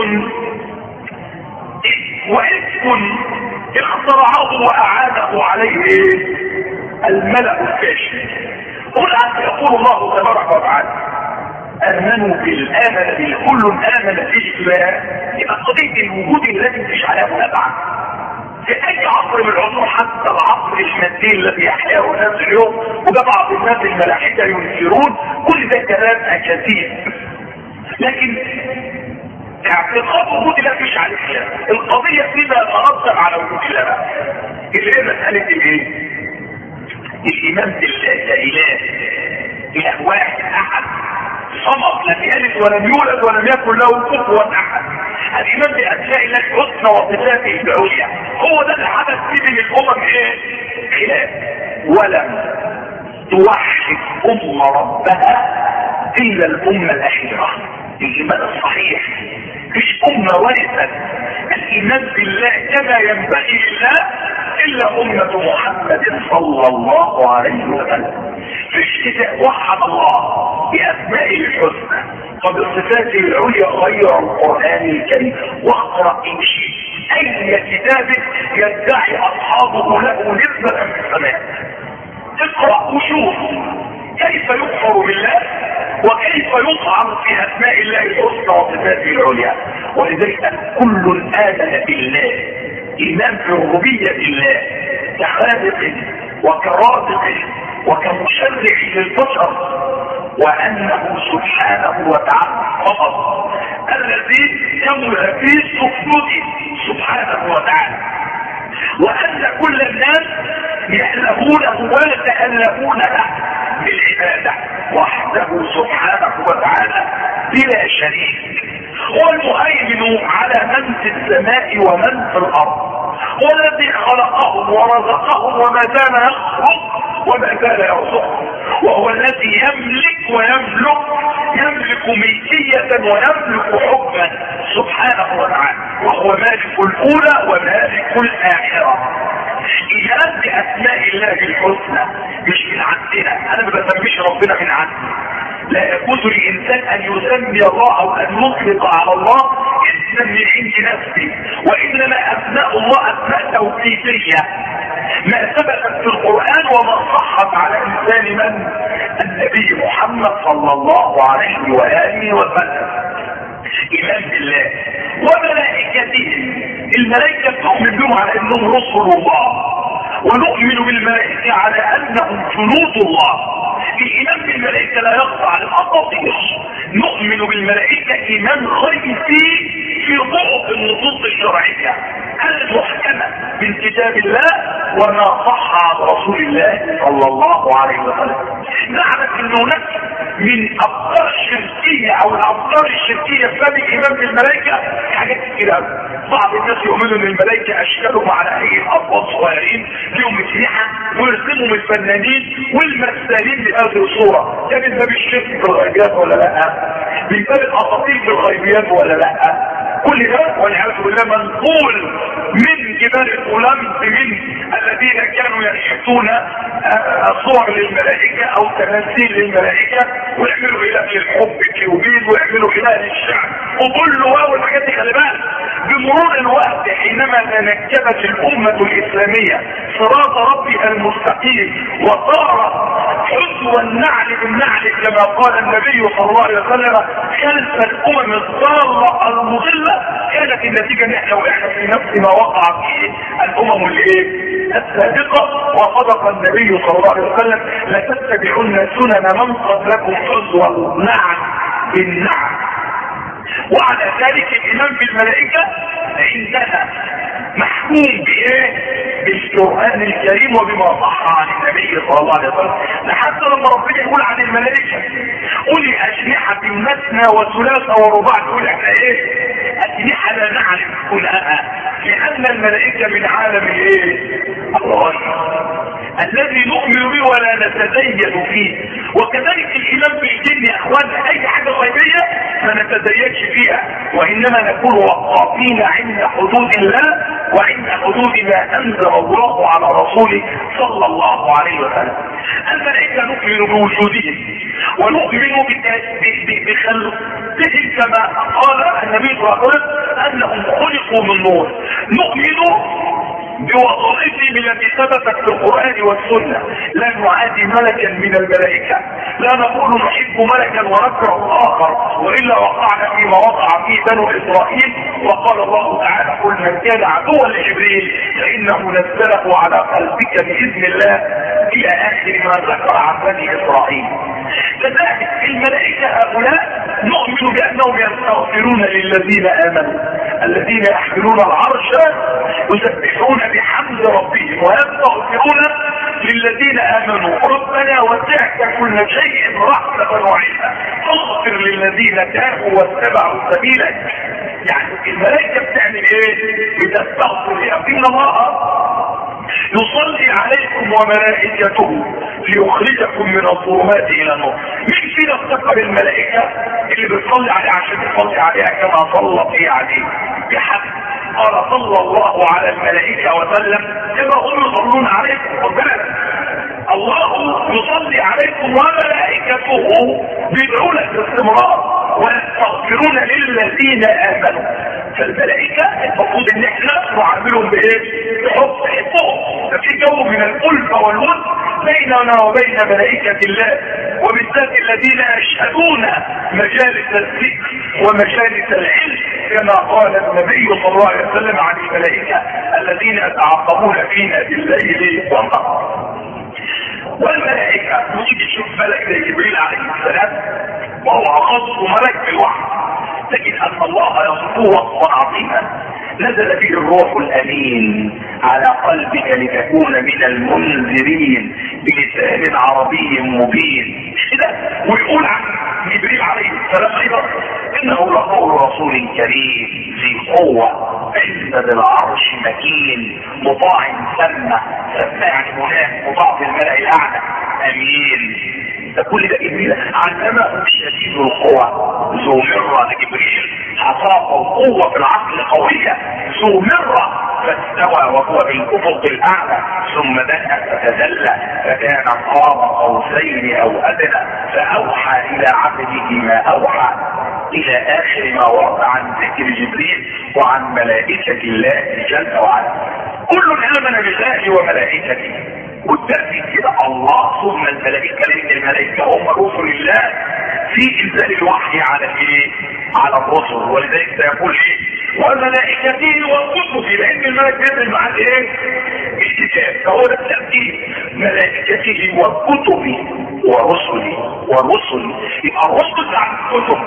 وإثم اخترعه وأعانه عليه الملأ الفاشل. قل أن يقول الله تبارك وتعالى آمنوا بالآمن بالكل آمن بالله، يبقى قضية الوجود الذي مش عليها منابعة في اي عصر من العصور، حتى العصر المادي الذي يحياه الناس اليوم وده بعض الناس الملاحدة ينكرون، كل ده كلام اكاذيب. لكن اعتقاد وجود الله مش عليه خلاف. القضية فيما يترتب على وجود الله اللي هي مسألة الايه؟ الايمان بالله كاله، اله واحد احد صمد لم يلد ولم يولد ولم يكن له كفوا احد. الايمان باسماء الله الحسنى وصفاته العليا هو ده اللي حدث فيه من الامم ايه؟ خلاف. ولم توحد امه ربها الا الامه الاخيره. الايمان الصحيح مش امه ورثت الايمان بالله كما ينبغي لله الا الا امة محمد صلى الله عليه وسلم. فاجتهاد وحد الله باسمائه الحسنى وبصفاته العليا غير القران الكريم. واقرا ان شئت اي كتاب يدعي اصحابه له نسبه في السماء. اقرا وشوف كيف يكفر بالله وكيف يطعن في اسماء الله الحسنى وصفاته العليا. ولذلك كل آمن بالله ايمان بربوبيه الله كخالق وكرازق وكمشرع للبشر، وانه سبحانه وتعالى فقط الذي كمل في سكوته سبحانه وتعالى، وان كل الناس يألهونه ويتألهون له بالعبادة وحده سبحانه وتعالى بلا شريك. هو المهيمن على من في السماء ومن في الارض، هو الذي خلقهم ورزقهم وما زال يخلق وما زال يرزقهم، وهو الذي يملك ويملك يملك ملكية ويملك حكما سبحانه وتعالى، وهو مالك الاولى ومالك الاخرة. ايمان باسماء الله الحسنى مش من عندنا، انا ما بسميش ربنا من عندي. لا يجوز للانسان ان يسمي الله او ان يطلق على الله اسما من عند نفسه، وانما اسماء الله اسماء توقيفيه ما ثبتت في القران وما صحت على لسان من؟ النبي محمد صلى الله عليه واله وسلم. ايمان بالله وملائكته، الملائكه تؤمن بهم على انهم رسل الله، ونؤمن بالملائكه على انهم جنود الله. الايمان بالملائكه لا يخضع على الاساطير، نؤمن بالملائكه ايمان خيفي في ضوء النصوص الشرعيه المحكمه من كتاب الله وما صح عن رسول الله صلى الله عليه وسلم. نعرف ان هناك من افكار الشركيه او الافكار الشركيه في باب الايمان بالملائكه حاجات كتير قوي. بعض الناس يؤمنوا ان الملائكه اشكالهم على هيئه اطفال صغيرين لهم اجنحه ويرسمهم الفنانين والمثالين بهذه الصوره. ده من باب الشرك بالغيبيات ولا لا؟ من باب الاساطير بالغيبيات ولا لا؟ كل ده والعياذ بالله منقول من جبال الاولمب من الذين كانوا ينحتون صور للملائكه او تماثيل للملائكه ويعملوا اله للحب كيوبيد ويعملوا اله للشعب وكل واو الحاجات دي. خلي بالك بمرور الوقت حينما تنكبت الامه الاسلاميه صراط ربها المستقيم وصار حذو النعل بالنعل كما قال النبي صلى الله عليه وسلم خلف الامم الضاله المضله، كانت النتيجه ان احنا واحنا في نفس ما وقع فيه الامم الايه؟ السابقه. وصدق النبي صلى الله عليه وسلم لتتبعن سنن من قبلكم حذو النعل بالنعل. وعلى ذلك الايمان بالملائكه عندنا محكوم بايه؟ بالقران الكريم وبما صح عن النبي صلى الله عليه وسلم. لحتى لما ربنا يقول عن الملائكه اولي اجنحه مثنى وثلاث ورباع، تقول احنا ايه؟ اجنحه لا نعرف كلها، لان الملائكه من عالم الايه؟ الغيب الذي نؤمن به ولا نتزين فيه. وكذلك الايمان بالجن يا اخوان، اي حاجه غيبيه ما نتزينش فيها، وانما نكون وقافين عند حدود الله وعند حدود ما انزل الله على رسوله صلى الله عليه وسلم. الملائكه نؤمن بوجودهم ونؤمن بخلقهم كما قال النبي صلى الله عليه وسلم انهم خلقوا من نور. نؤمن بوظائفهم التي ثبتت في القرآن والسنة، لا نعادي ملكا من الملائكة، لا نقول نحب ملكا ونكره الآخر، وإلا وقعنا فيما وقع فيه بنو إسرائيل. وقال الله تعالى قل من كان عدوا لجبريل فإنه نزله على قلبك بإذن الله إلى آخر ما ذكر عن بني إسرائيل. كذلك الملائكة هؤلاء نؤمن بأنهم يستغفرون للذين آمنوا، الذين يحملون العرش يسبحون بحمد ربهم ويستغفرون للذين آمنوا ربنا وسعت كل شيء رحمة وعلما فاغفر للذين تابوا واتبعوا سبيلك. يعني الملائكة بتعمل ايه؟ بتستغفر. يقين الله يصلي عليكم وملائكته ليخرجكم من الظلمات الى النور. مين فينا افتكر الملائكه اللي بتصلي عليه عشان تصلي عليها كما صلت هي عليه بحق؟ قال صلى الله على الملائكة وسلم كما هم يصلون عليكم. ربنا الله يصلي عليكم وملائكته بيدعون باستمرار ويستغفرون للذين امنوا. فالملائكة المفروض ان احنا نعاملهم بايه؟ بحب، حبهم. ففي جو من الألفة والود بيننا وبين ملائكة الله، وبالذات الذين يشهدون مجالس الذكر ومجالس العلم، كما قال النبي صلى الله عليه وسلم عن الملائكة الذين يتعاقبون فينا بالليل والنهار. والملائكة نيجي نشوف ملك زي جبريل عليه السلام وهو خاص ملك بالوحي، لكن ان الله يصفه وصفا عظيما. نزل به الروح الامين على قلبك لتكون من المنذرين بلسان عربي مبين كده. ويقول عن جبريل عليه السلام ايضا انه لقول رسول كريم ذي قوه عند ذي العرش مكين مطاع ثم ثم يعني هناك مطاع في الملأ الاعلى امين. ده كل ده جبريل علمه شديد القوى ذو مره. جبريل عصاه قوه في العقل قويه ذو مره، فاستوى وهو بالافق الاعلى ثم دنا فتدلى فكان قاب قوسين او ادنى فاوحى الى عبده ما اوحى الى اخر ما ورد عن ذكر جبريل وعن ملائكه الله جل وعلا. كل امن بالله وملائكته، والتأكيد كده الله ثم الملائكة، لأن الملائكة هم رسل الله في إنزال الوحي على ايه؟ على الرسل. ولذلك سيقول ايه؟ وملائكته وكتبه، لأن الملك بينزل معاه ايه؟ الكتاب. فهو ده التأكيد، ملائكته وكتبه ورسله ورسله. يبقى الرسل عن الكتب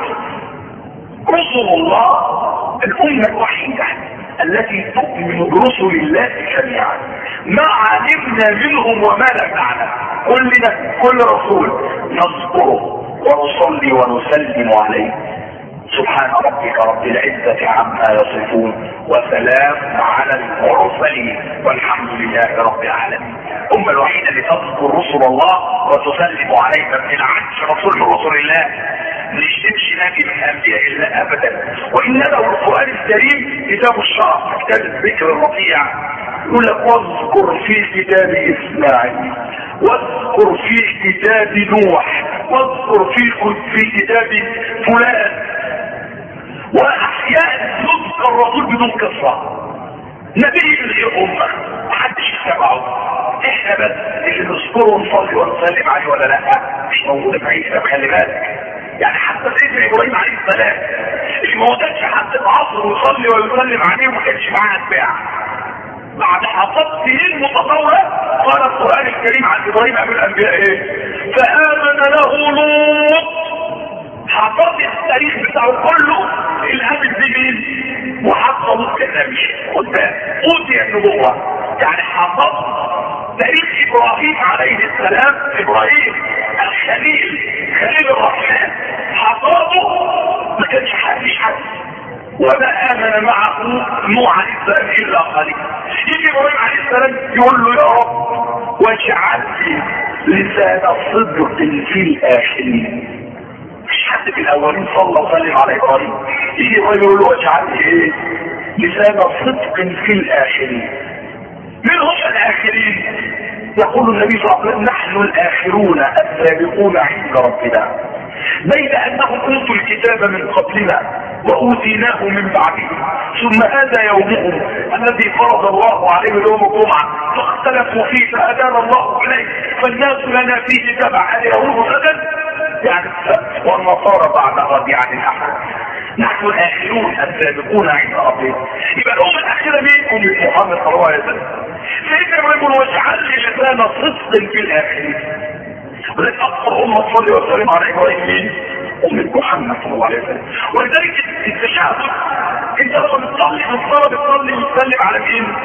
رسل الله الأمة الوحيدة التي تؤمن برسل الله جميعا، ما علمنا منهم وما لم نعلم. كلنا كل رسول نذكره ونصلي ونسلم عليه. سبحان ربك رب العزة عما يصفون وسلام على المرسلين والحمد لله رب العالمين. الأمة الوحيدة اللي تذكر رسل الله وتسلم عليه. ما بنلعنش رسول من رسل الله، ما نشتمش نبي من انبياء الله ابدا. وانما القرآن الكريم كتاب الشرف، كتاب الذكر الرفيع. يقول لك واذكر في كتاب اسماعيل، واذكر في كتاب نوح، واذكر في في كتاب فلان. واحيانا يذكر الرسول بدون قصه، نبي من غير امه محدش يتبعه. احنا بس اللي نذكره ونصلي ونسلم عليه ولا لا؟ مش موجوده في عيسى، خلي بالك. يعني حتى سيدنا ابراهيم عليه السلام اللي ما وجدش حد في عصره يصلي ويسلم عليه وما كانش معاه اتباع. بعد حصاد سنين متطوره قال القران الكريم عن ابراهيم ابو الانبياء ايه؟ فامن له لوط. حصاد التاريخ بتاعه كله الامن دي مين؟ وحصل لوط كنبي. خد بالك اوتي النبوه، يعني حصاد تاريخ ابراهيم عليه السلام. ابراهيم الخليل خليل الرحمن حصاده ما كانش حد حد، وما امن معه نوح عليه السلام الا قليل. يجي ابراهيم عليه السلام يقول له يا رب واجعل لي لسان صدق في الاخرين. مش حد في الاولين صلى وسلم على ابراهيم. يجي ابراهيم يقول له واجعل لي ايه؟ لسان صدق في الاخرين. من هم الاخرين؟ يقول النبي صلى الله عليه وسلم نحن الاخرون السابقون عند ربنا، بين انهم اوتوا الكتاب من قبلنا واوتيناه من بعدهم، ثم هذا يومهم الذي فرض الله عليه يوم الجمعه فاختلفوا فيه فادان الله اليه، فالناس لنا فيه تبع. اليهود غدا يعني السبت والنصارى بعد غد يعني الاحد. نحن الاخرون السابقون عند ربنا. يبقى الامه الاخيره مين؟ امه محمد صلى الله عليه وسلم. سيدنا ابراهيم واجعل لي لسان صدق في الاخرين. ولذلك اكثر امه صلي وسلم على ابراهيم مين؟ امه محمد صلى الله عليه وسلم. ولذلك التشهد انت لما بتصلي في الصلاه بتصلي وتسلم على مين؟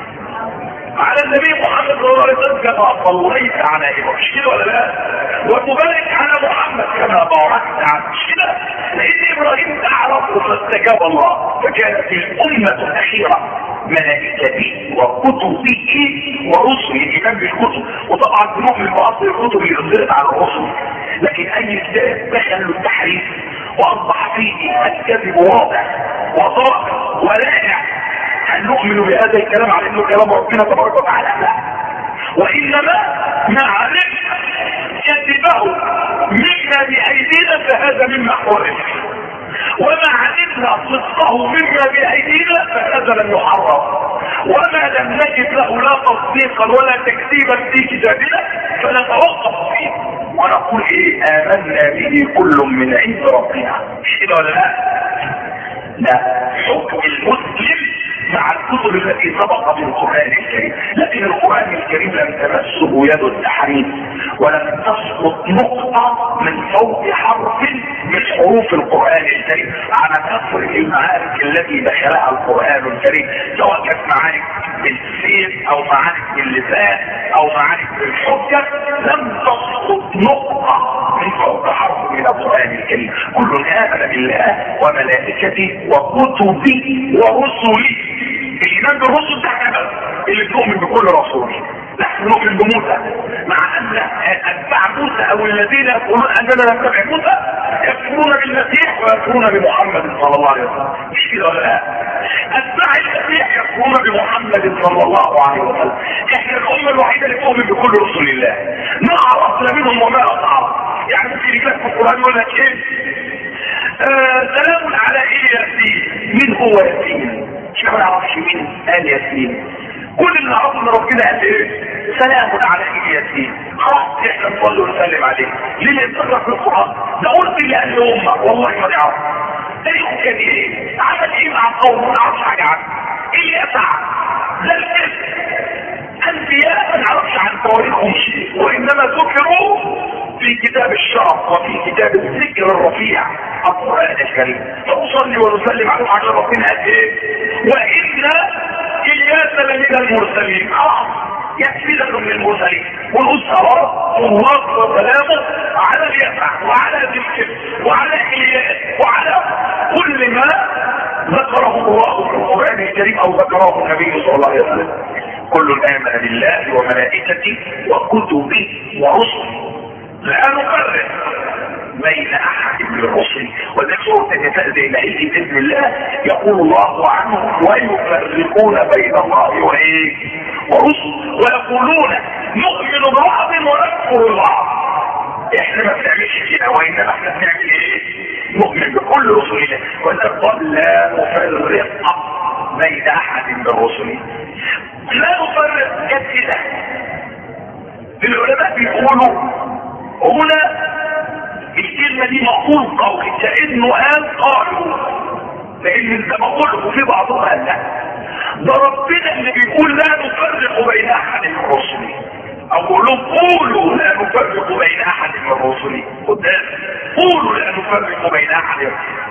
على النبي محمد صلى الله عليه وسلم كما صليت على ابراهيم، مش كده ولا لا؟ وتبارك على محمد كما باركت على، مش كده؟ لان ابراهيم اعرف فاستجاب الله، فكانت الامه الاخيره ملائكته وكتبه ورسله. الايمان بالكتب، وطبعا بنؤمن باصل الكتب اللي انزلت على الرسل، لكن اي كتاب دخل له التحريف واصبح فيه الكذب واضح وظاهر ولائع، هل نؤمن بهذا الكلام على انه كلام ربنا تبارك وتعالى؟ لا، وانما ما علمنا كذبه مما بايدينا فهذا مما حرم، وما علمنا صدقه مما بايدينا فهذا لم يحرم، وما لم نجد له لا تصديقا ولا تكذيبا في كتابنا فنتوقف فيه ونقول ايه؟ امنا به كل من عند ربنا. مش كده ولا لا؟ لا، حكم المسلم مع الكتب التي سبق في القرآن الكريم، لكن القرآن الكريم لم تمسه يد التحريف ولم تسقط نقطة من فوق حرف من حروف القرآن الكريم على كثر المعارك التي دخلها القرآن الكريم، سواء كانت معارك بالسيف او معارك باللسان او معارك بالحجة، لم تسقط نقطة من فوق حرف من القرآن الكريم. كل آمن بالله وملائكته وكتبه ورسله. الايمان بالرسل ده كمان اللي تؤمن بكل رسول، نحن نؤمن بموسى، مع ان اتباع موسى او الذين يقولون اننا نتبع موسى يكفرون بالمسيح ويكفرون بمحمد صلى الله عليه وسلم. مش كده ولا لا؟ اتباع المسيح يكفرون بمحمد صلى الله عليه وسلم. احنا الامه الوحيده اللي تؤمن بكل رسل الله، ما عرفنا منهم وما اطاعوا. يعني ممكن يجيلك في القران يقول لك ايه؟ آه سلام على ايه ياسين. مين هو ياسين؟ مش ما نعرفش مين قال ياسين. كل اللي نعرفه ان ربنا قال ايه؟ سلام على ايه ياسين. خلاص احنا نصلي ونسلم عليه. ليه اللي انتظر في القران؟ ده قلت اللي قال لي امك والله ما نعرف. تاريخه كان ايه؟ عمل ايه مع القوم؟ ما نعرفش حاجه عنه. ايه اللي يسعى؟ ده الكذب. انبياء ما نعرفش عن تواريخهم شيء، وانما ذكروا في كتاب الشرف وفي كتاب الذكر الرفيع القرآن الكريم. فنصلي ونسلم على عشان ربنا قد ايه؟ وإن إلياس لمن المرسلين. اه يكفي لكم من المرسلين. ونقول صلاة الله وسلامه على اليسع وعلى ذكر وعلى إلياس وعلى كل ما ذكره الله في القرآن الكريم او ذكره النبي صلى الله عليه وسلم. كل آمن بالله وملائكته وكتبه ورسله لا نفرق بين احد من الرسل. وذلك سورة النساء زي ما هيجي باذن الله يقول الله عنه ويفرقون بين الله وايه؟ ورسله، ويقولون نؤمن ببعض ونكفر ببعض. احنا ما بنعملش كده، وانما احنا بنعمل ايه؟ نؤمن بكل رسل الله. وذلك لا نفرق بين احد من الرسل. لا نفرق كده. العلماء بيقولوا هنا الكلمة دي مقول قولي كأنه قال قالوا، لان انت مقوله في بعضهم قال لا. ده ربنا اللي بيقول لا نفرق بين احد من الرسل، او قول لهم قولوا لا نفرق بين احد من الرسل. قدام قولوا لا نفرق بين احد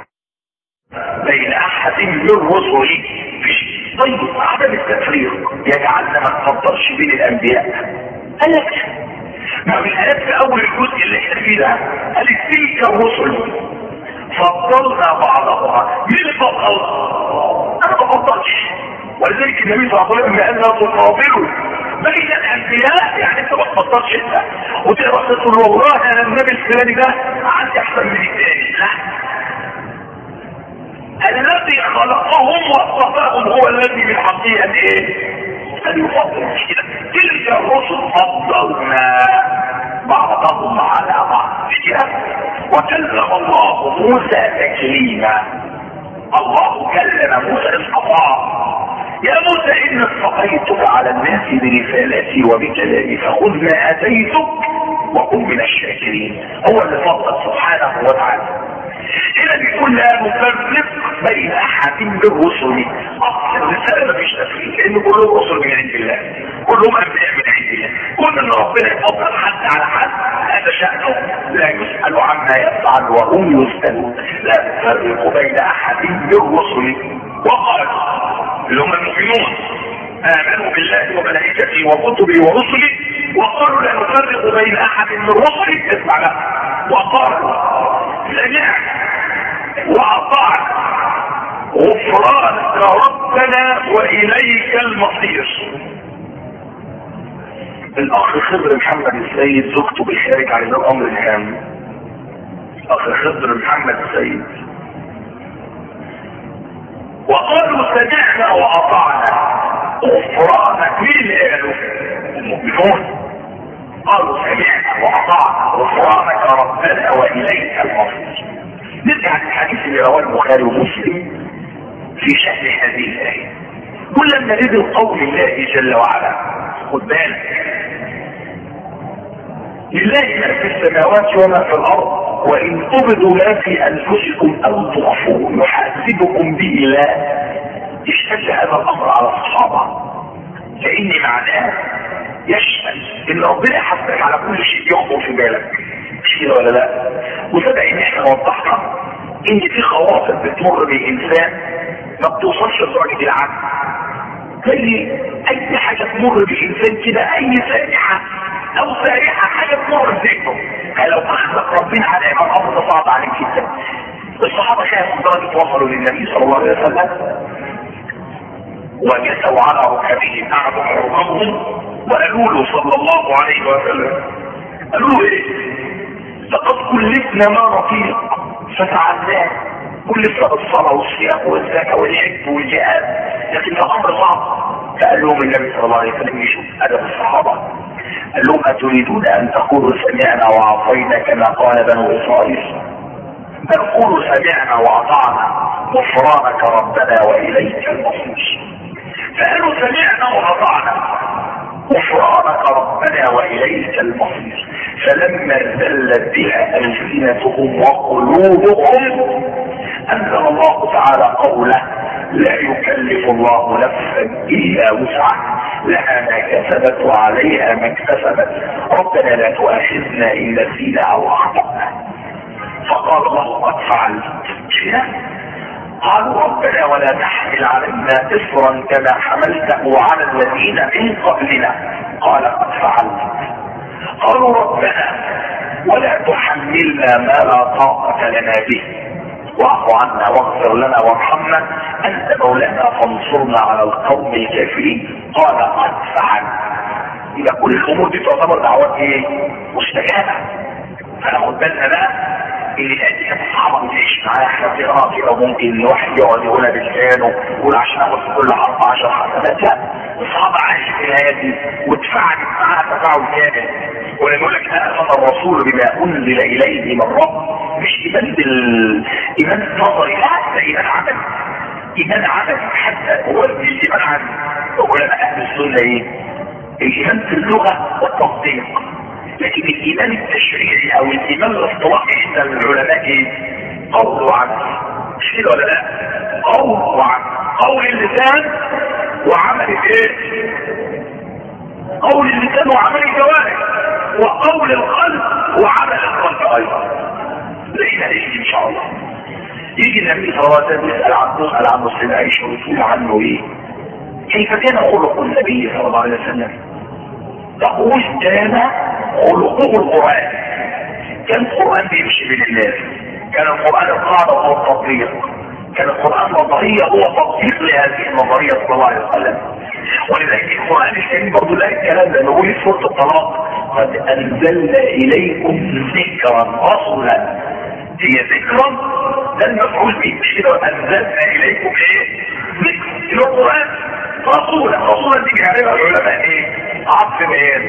بين احد من الرسل. طيب عدم التفريق يجعلنا ما نفضلش بين الانبياء. قال لك ما من الآيات في أول الجزء اللي احنا فيه ده قالت تلك الرسل فضلنا بعضها. مين اللي فضل؟ أنا ما بفضلش. ولذلك النبي صلى الله عليه وسلم قال لا تفاضلوا بين الأنبياء، يعني أنت ما تفضلش أنت وتقرأ تقول والله أنا النبي الفلاني ده عندي أحسن من الثاني. لا، الذي خلقهم واصطفاهم هو الذي بالحقيقة إيه؟ أن يفضل. مش كده؟ تلك الرسل فضلنا بعضهم على بعض. مش كده؟ وكلم الله موسى تكليما. الله كلم موسى اصطفاه. يا موسى إن اصطفيتك على الناس برسالتي وبكلامي فخذ ما آتيتك وكن من الشاكرين. هو اللي فضل سبحانه وتعالى. هنا بيقول لا نفرق بين احد من الرسل. اصل الرساله مفيش تفريق لان كلهم رسل من عند الله، كلهم انبياء من عند الله. كل ان ربنا يفضل حد على حد هذا شانه لا يسال عما يفعل وهم يسالون. لا نفرق بين احد من الرسل. وقال اللي هم المؤمنون امنوا بالله وملائكته وكتبه ورسله وقالوا لا نفرق بين احد من الرسل. اسمع له. وقالوا سمعنا واطعنا غفرانك ربنا واليك المصير. الاخ خضر محمد السيد زوجته بالخارج عن الامر الهام. اخ خضر محمد السيد وقالوا سمعنا واطعنا غفرانك. مين اللي قالوا؟ المؤمنون. قالوا سمعنا واطعنا غفرانك ربنا واليك المصير. نرجع للحديث اللي رواه البخاري ومسلم في شأن هذه الآية. كل ما نزل قول الله جل وعلا، خد بالك، لله ما في السماوات وما في الأرض وإن تبدوا ما في أنفسكم أو تخفوه يحاسبكم به الله. اشتد هذا الأمر على الصحابة، لأن معناه يشمل إن ربنا يحاسبك على كل شيء يخطر في بالك، مش كده ولا لا؟ وسبق إن إحنا وضحنا إن في خواطر بتمر بالإنسان ما بتوصلش لدرجة العدل، زي أي حاجة تمر بالإنسان كده، أي سائحة أو سائحة حاجة تمر بذكره، لو أخذك ربنا على الأمر ده صعب عليك جدا. الصحابة كانوا درجة وصلوا للنبي صلى الله عليه وسلم وجثوا على ركبهم، قعدوا حرمهم وقالوا له صلى الله عليه وسلم، قالوا له ايه؟ لقد كلفنا ما رفيق ففعلناه، كلفنا بالصلاة والصيام والزكاة والحج والجهاد، لكن الامر صعب. فقال لهم النبي صلى الله عليه وسلم يشوف ادب الصحابة، قال لهم اتريدون ان تقولوا سمعنا وعصينا كما قال بنو اسرائيل؟ بل قولوا سمعنا واطعنا غفرانك ربنا واليك المصير. فقالوا سمعنا واطعنا غفرانك ربنا واليك المصير. فلما زلت بها السنتهم وقلوبهم انزل الله تعالى قوله لا يكلف الله نفسا الا وسعها لها ما كسبت وعليها ما اكتسبت ربنا لا تؤاخذنا ان نسينا او اخطانا. فقال الله قد فعلت. قالوا ربنا ولا تحمل علينا إصرا كما حملته على الذين من قبلنا قال قد فعلت. قالوا ربنا ولا تحملنا ما لا طاقة لنا به واعف عنا واغفر لنا وارحمنا أنت مولانا فانصرنا على القوم الكافرين قال قد فعلت. إذا كل الأمور دي تعتبر دعوات ايه؟ مستجابة. فناخد بالنا بقى اللي الآية كانت صعبة نعيش معاها، احنا بنقرا كده وممكن الواحد يقعد يقولها بلسانه ويقول عشان اخد في كل حرف عشر حسنات. لا، الصحابة عاشت في الآية دي واتفاعلت معاها تفاعل كامل. ولما يقول لك آمن الرسول بما أنزل إليه من رب، مش إيمان بالإيمان نظري، لا، ده إيمان عملي. إيمان عملي حتى هو الإيمان عملي. علماء أهل السنة إيه؟ الإيمان في اللغة والتصديق، لكن الايمان التشريعي او الايمان الاصطلاحي عند العلماء ايه؟ قول وعمل. مش كده ولا لا؟ قول وعمل. قول اللسان وعمل الايه؟ قول اللسان وعمل الجوارح، وقول القلب وعمل القلب ايضا. لينا ايه ان شاء الله. يجي النبي صلى الله عليه وسلم يسال عن يسال عن مسلم عائشه ويقول عنه ايه؟ كيف كان خلق النبي صلى الله عليه وسلم؟ تقول كان خلقه القرآن. كان القرآن بيمشي بين الناس، كان القرآن القاعدة هو التطبيق، كان القرآن نظرية هو تطبيق لهذه النظرية صلى الله عليه وسلم. ولذلك القرآن الكريم برضه لا الكلام ده نقول في سورة الطلاق قد أنزلنا إليكم ذكرا رسولا. هي ذكرا ده المفعول به، مش كده؟ أنزلنا إليكم إيه؟ ذكر القرآن رسولا. رسولا دي بيعرفها العلماء إيه؟ عطف بيان،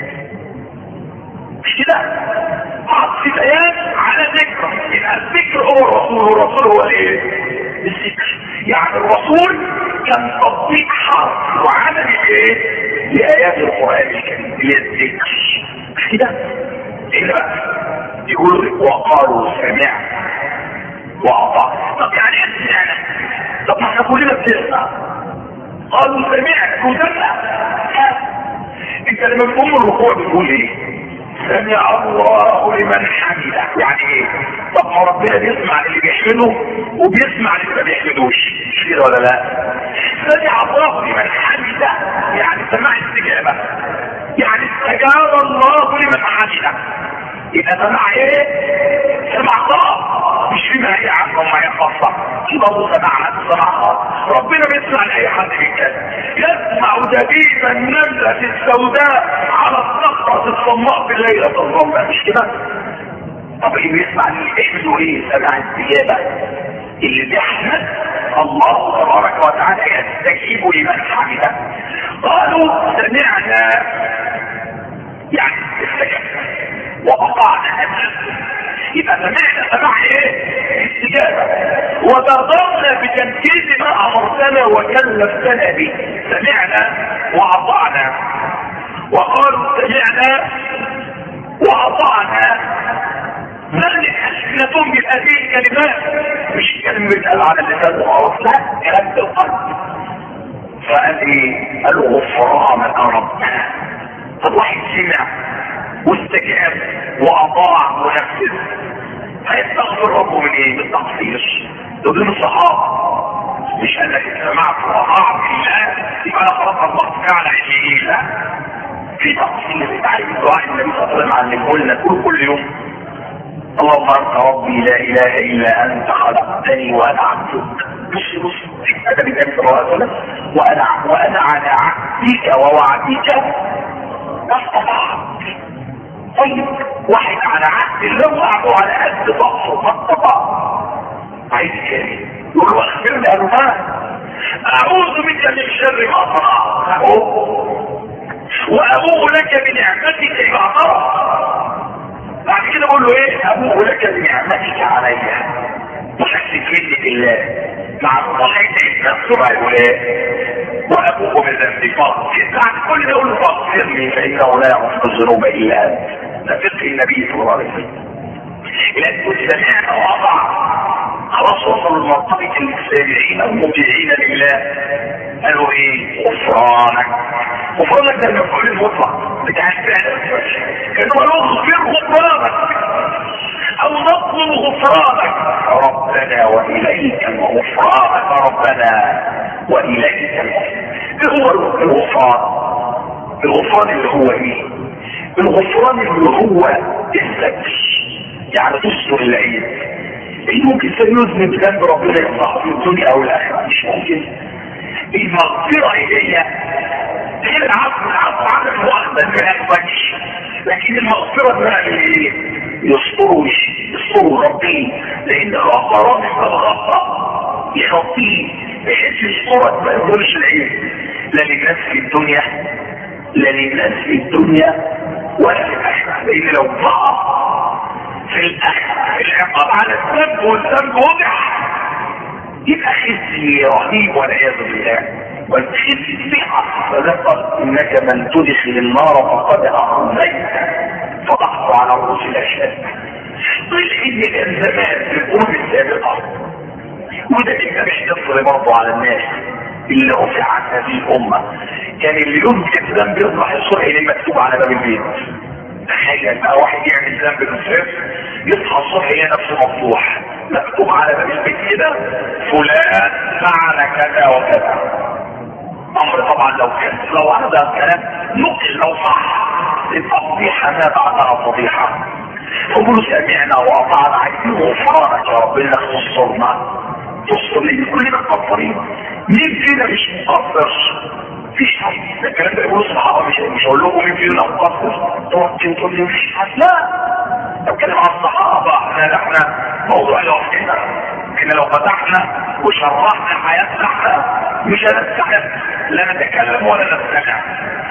مش كده؟ عطف بيان على ذكر. يبقى الذكر هو الرسول والرسول هو الايه؟ الذكر. يعني الرسول كان تطبيق حرف وعمل ايه؟ لآيات القرآن الكريم للذكر، مش كده؟ ايه بقى؟ يقولوا وقالوا سمعنا وأطعنا. طب يعني ايه سمعنا؟ طب ما احنا كلنا بنسمع. قالوا سمعنا وسمعنا. انت لما بتقوم الركوع بتقول ايه؟ سمع الله لمن حمده. يعني ايه؟ طب ما ربنا بيسمع اللي بيحمده وبيسمع اللي ما بيحمدوش، مش كده ولا لا؟ سمع الله لمن حمده يعني سمع استجابه، يعني استجاب الله لمن حمده. يبقى سمع ايه؟ سمع الله، مش في ماهية عامة وماهية خاصة. في برضه سمع عن سمع خاص. ربنا بيسمع لأي حد بيتكلم. يسمع دبيب النملة السوداء على الصخرة الصماء في الليلة الظلماء، مش كده؟ طب اللي بيسمع اللي بيحمدوا ايه؟ سمع استجابة. اللي بيحمد الله تبارك وتعالى يستجيب لمن حمده. قالوا سمعنا يعني استجبنا وأطعنا أمرا، يبقى سمعنا سمع ايه؟ استجابة. وبادرنا بتنفيذ ما أمرتنا وكلفتنا به، سمعنا وأطعنا. وقالوا سمعنا وأطعنا، مالك ألسنتهم بهذه الكلمات، مش كلمة بتقال على اللسان وخلاص، لا، كلام بالقلب. فقال ايه؟ قالوا غفرانك ربنا. طب واحد سمع واستجاب واطاع ونفذ، هيستغفر ربه من ايه؟ من التقصير. دول الصحابه مش قال لك سمعت واطاعت الله يبقى انا خلاص الله على عيني، لا، في تقصير. تعرف دعاء النبي صلى الله عليه وسلم علمه لنا كل كل يوم: اللهم انت ربي لا اله الا انت خلقتني وانا عبدك. بص بص هذا النبي صلى الله عليه وسلم: وانا وانا على عهدك ووعدك ما استطعت. طيب واحد على عهد الله وعده على قد ضعفه ما استطاع، عايز ايه؟ يقول واغفر لي انواع، اعوذ بك من شر ما صنعت وابوء لك بنعمتك اذا اعترف. بعد كده بقول له ايه؟ ابوء لك بنعمتك علي وحسيت مني بالله مع الصحيح نفسه. يقول ايه؟ وابوء بذنبي فاغفر. بعد كل ده يقول له فاغفر لي فانه لا يغفر الذنوب الا انت. ده فقه النبي صلى الله عليه وسلم. لان سمعنا وأطعنا خلاص وصلوا لمرتبه السامعين المطيعين لله. قالوا ايه؟ غفرانك. غفرانك ده المفعول المطلق بتاع الفعل، كانوا نغفر غفرانك او نطلب غفرانك ربنا واليك الغفرانك ربنا واليك الغفران. ايه هو الغفران؟ الغفران اللي هو ايه؟ الغفران اللي هو الستر، يعني تستر العيب. ايه ممكن يذنب ذنب ربنا يصلحه في الدنيا او الاخره؟ مش ممكن. المغفره هي غير العفو، العفو عن المؤاخذه ما يقبلش، لكن المغفره بقى ايه؟ يستروا يستروا ربي، لان الغفران الغفر يغطيه بحيث يسترك ما يقولش العيب لا للناس في الدنيا لا للناس في الدنيا ولا في الاخره. لان لو ضاع في الاخره العقاب على الذنب والذنب وضح يبقى خزي رهيب والعياذ بالله، والخزي فيها. فذكر انك من تدخل النار فقد اخذيت فضحت على رؤوس الاشهاد. قيل ان الالزامات في الامم السابقه، وده كده مش يصل برضه على الناس اللي رفع عن هذه الامه، كان اللي يمسك ذنب يصبح الصبح اللي مكتوب على باب البيت. تخيل بقى واحد يعمل ذنب بالصفر يصحى الصبح يلاقي نفسه مفتوح مكتوب على باب البيت كده فلان فعل كذا وكذا. امر طبعا لو كان لو هذا الكلام نقل لو صح الفضيحه ما بعدها فضيحه. فقولوا سمعنا واطعنا عايزين غفرانك يا رب انك تصرنا تصر لان كلنا مقصرين. مين فينا مش مقصر؟ مفيش حد. الكلام ده يقولوا الصحابه مش مش هقول لكم مين فينا مقصر تقعد تقول لي مفيش حد. لا، بتكلم عن الصحابه. احنا احنا موضوع لوحدنا، احنا لو فتحنا وشرحنا حياتنا احنا مش هنستحق لا نتكلم ولا نستمع،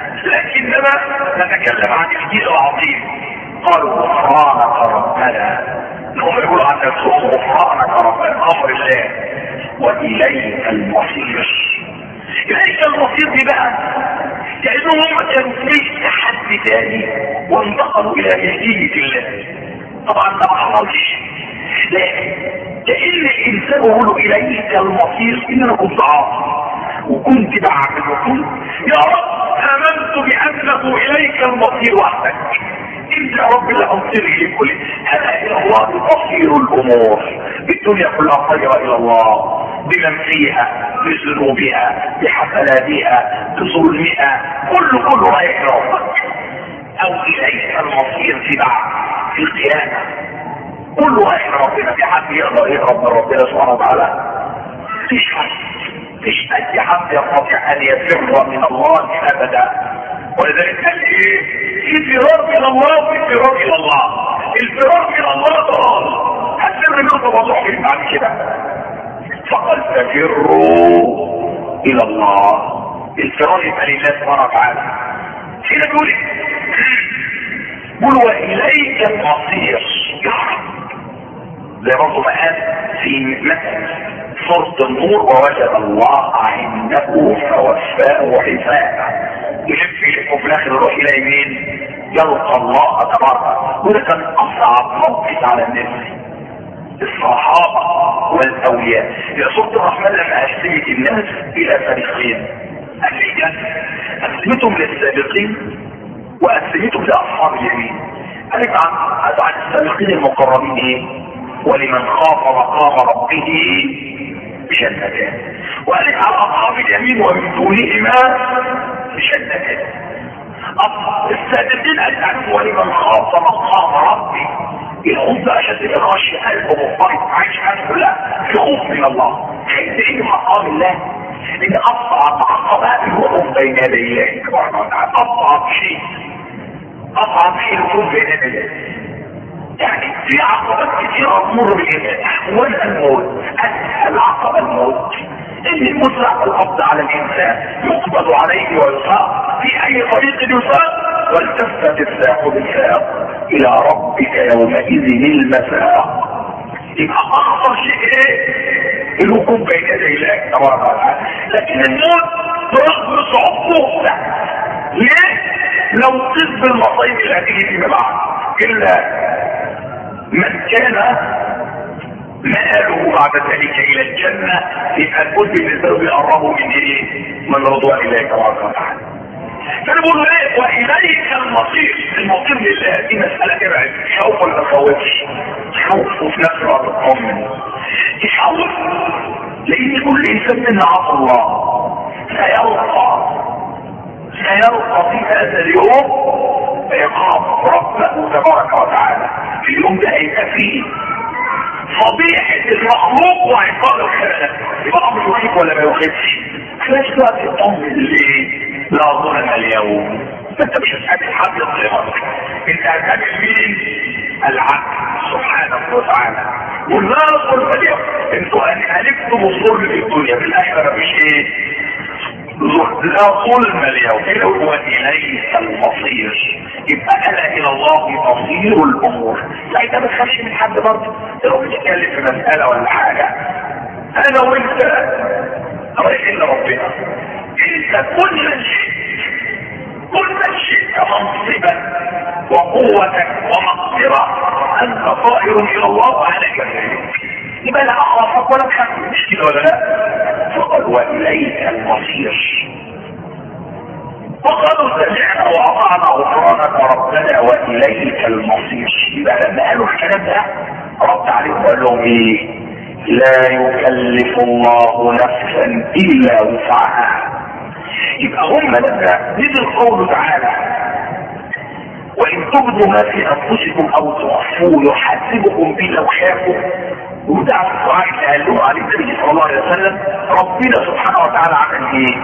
لكننا نتكلم عن الجيل العظيم. قالوا غفرانك ربنا، هم يقولوا عن نفسهم غفرانك ربنا امر الله واليك المصير. اليك المصير دي بقى كانهم هم كانوا في تحدي تاني وانتقلوا الى ملكيه الله. طبعا ده ما حصلش، لكن كأن الانسان يقول اليك المصير. ان انا كنت عاصي وكنت بعمل وكنت يا رب امنت بانه اليك المصير وحدك، انت يا رب اللي انصرني لكل هذا الى الله تصير الامور. الدنيا كلها طيره الى الله بمن فيها بذنوبها بحسناتها بظلمها، كل كله رايح لربك. او اليك المصير في بعد في القيامه كله رايح لربنا. في حد يقدر يهرب من ربنا سبحانه وتعالى؟ مفيش حد، مفيش اي حد يستطيع ان يفر من الله ابدا. ولذلك قال ايه؟ في فرار من الله وفي فرار الى الله. الفرار من الله ضلال، هتفر منه بوضوح بعد كده. فقد تفروا الى الله. الفرار يبقى لله سبحانه وتعالى. هنا بيقول ايه؟ قل واليك المصير يا رب. زي برضه ما قال في مثل سورة النور ووجد الله عنده فوفاه حسابه. يلف يلف وفي الاخر يروح الى مين؟ يلقى الله تبارك. وده كان اصعب موقف على الناس، الصحابة والاولياء. يا سورة الرحمن لما قسمت الناس الى فريقين، قسمتهم للسابقين وقسمتهم لاصحاب اليمين. قالت عن عن السابقين المقربين ايه؟ ولمن خاف مقام ربه جنتان. وقالت عن اصحاب اليمين ومن دونهما جنتان. السابقين قالت ولمن خاف مقام ربه، الخوف بقى شد الغاشي قلبه مضطرب عايش حياته كلها في خوف من الله. خايف ايه مقام الله؟ لان اصعب عقبات الوقوف بين يدي الله سبحانه وتعالى. اصعب شيء اصعب شيء الوقوف بين يدي الله. يعني في عقبات كثيره تمر بالانسان، احوال الموت، اسهل عقبه الموت. ان المسرع القبض على الانسان يقبض عليه ويساق في اي طريق يساق، والتفت الساق بالساق الى ربك يومئذ المساق. يبقى اخطر شيء ايه؟ الوقوف بين يدي الله تبارك وتعالى. لكن الموت برغم صعوبته سهل. ليه؟ لو تصب المصايب اللي هتيجي فيما بعد. الا من كان مآله بعد ذلك الى الجنه، يبقى الكل بالنسبه له بيقربوا من ايه؟ من رضوان الله تبارك وتعالى. فانا بقول ايه؟ واليك المصير. المصير لله. دي مساله تبعد خوف ولا ما تخوفش؟ خوف وفي نفس الوقت تطمن. تخوف لان كل انسان منا عصى الله سيلقى سيلقى في هذا اليوم عقاب ربه تبارك وتعالى. في اليوم ده هيبقى فيه فضيحه المخلوق وعقاب الخالق. يبقى امر يخيف ولا ما يخيفش؟ في نفس الوقت تطمن. ليه؟ لا ظلم اليوم. انت مش هتقابل حد يظلمك، انت هتقابل مين؟ العدل سبحانه وتعالى. ولا ظلم اليوم. انتوا هلكتم الظلم في الدنيا، في الاخره مفيش ايه؟ لا ظلم اليوم. واليك المصير. يبقى انا الى الله مصير الامور. لا انت ما تخافش من حد برضه. لو بتتكلم في مساله ولا حاجه، انا وانت رايحين لربنا. انت كل شيء كل شيء منصبا وقوة ومقدرة انت طائر الى الله وعلى كذلك. يبقى لا اخافك ولا تخاف. مش كده ولا لا؟ فقال واليك المصير. وقالوا سمعنا واطعنا غفرانك ربنا واليك المصير. يبقى لما قالوا الكلام ده رد عليهم وقال لهم ايه؟ لا يكلف الله نفسا الا وسعها. يبقى هم لما نزل قوله تعالى وان تبدوا ما في انفسكم او تخفوه يحاسبكم به لو خافوا، وده الدعاء اللي قالوه عليه النبي صلى الله عليه وسلم. ربنا سبحانه وتعالى عمل ايه؟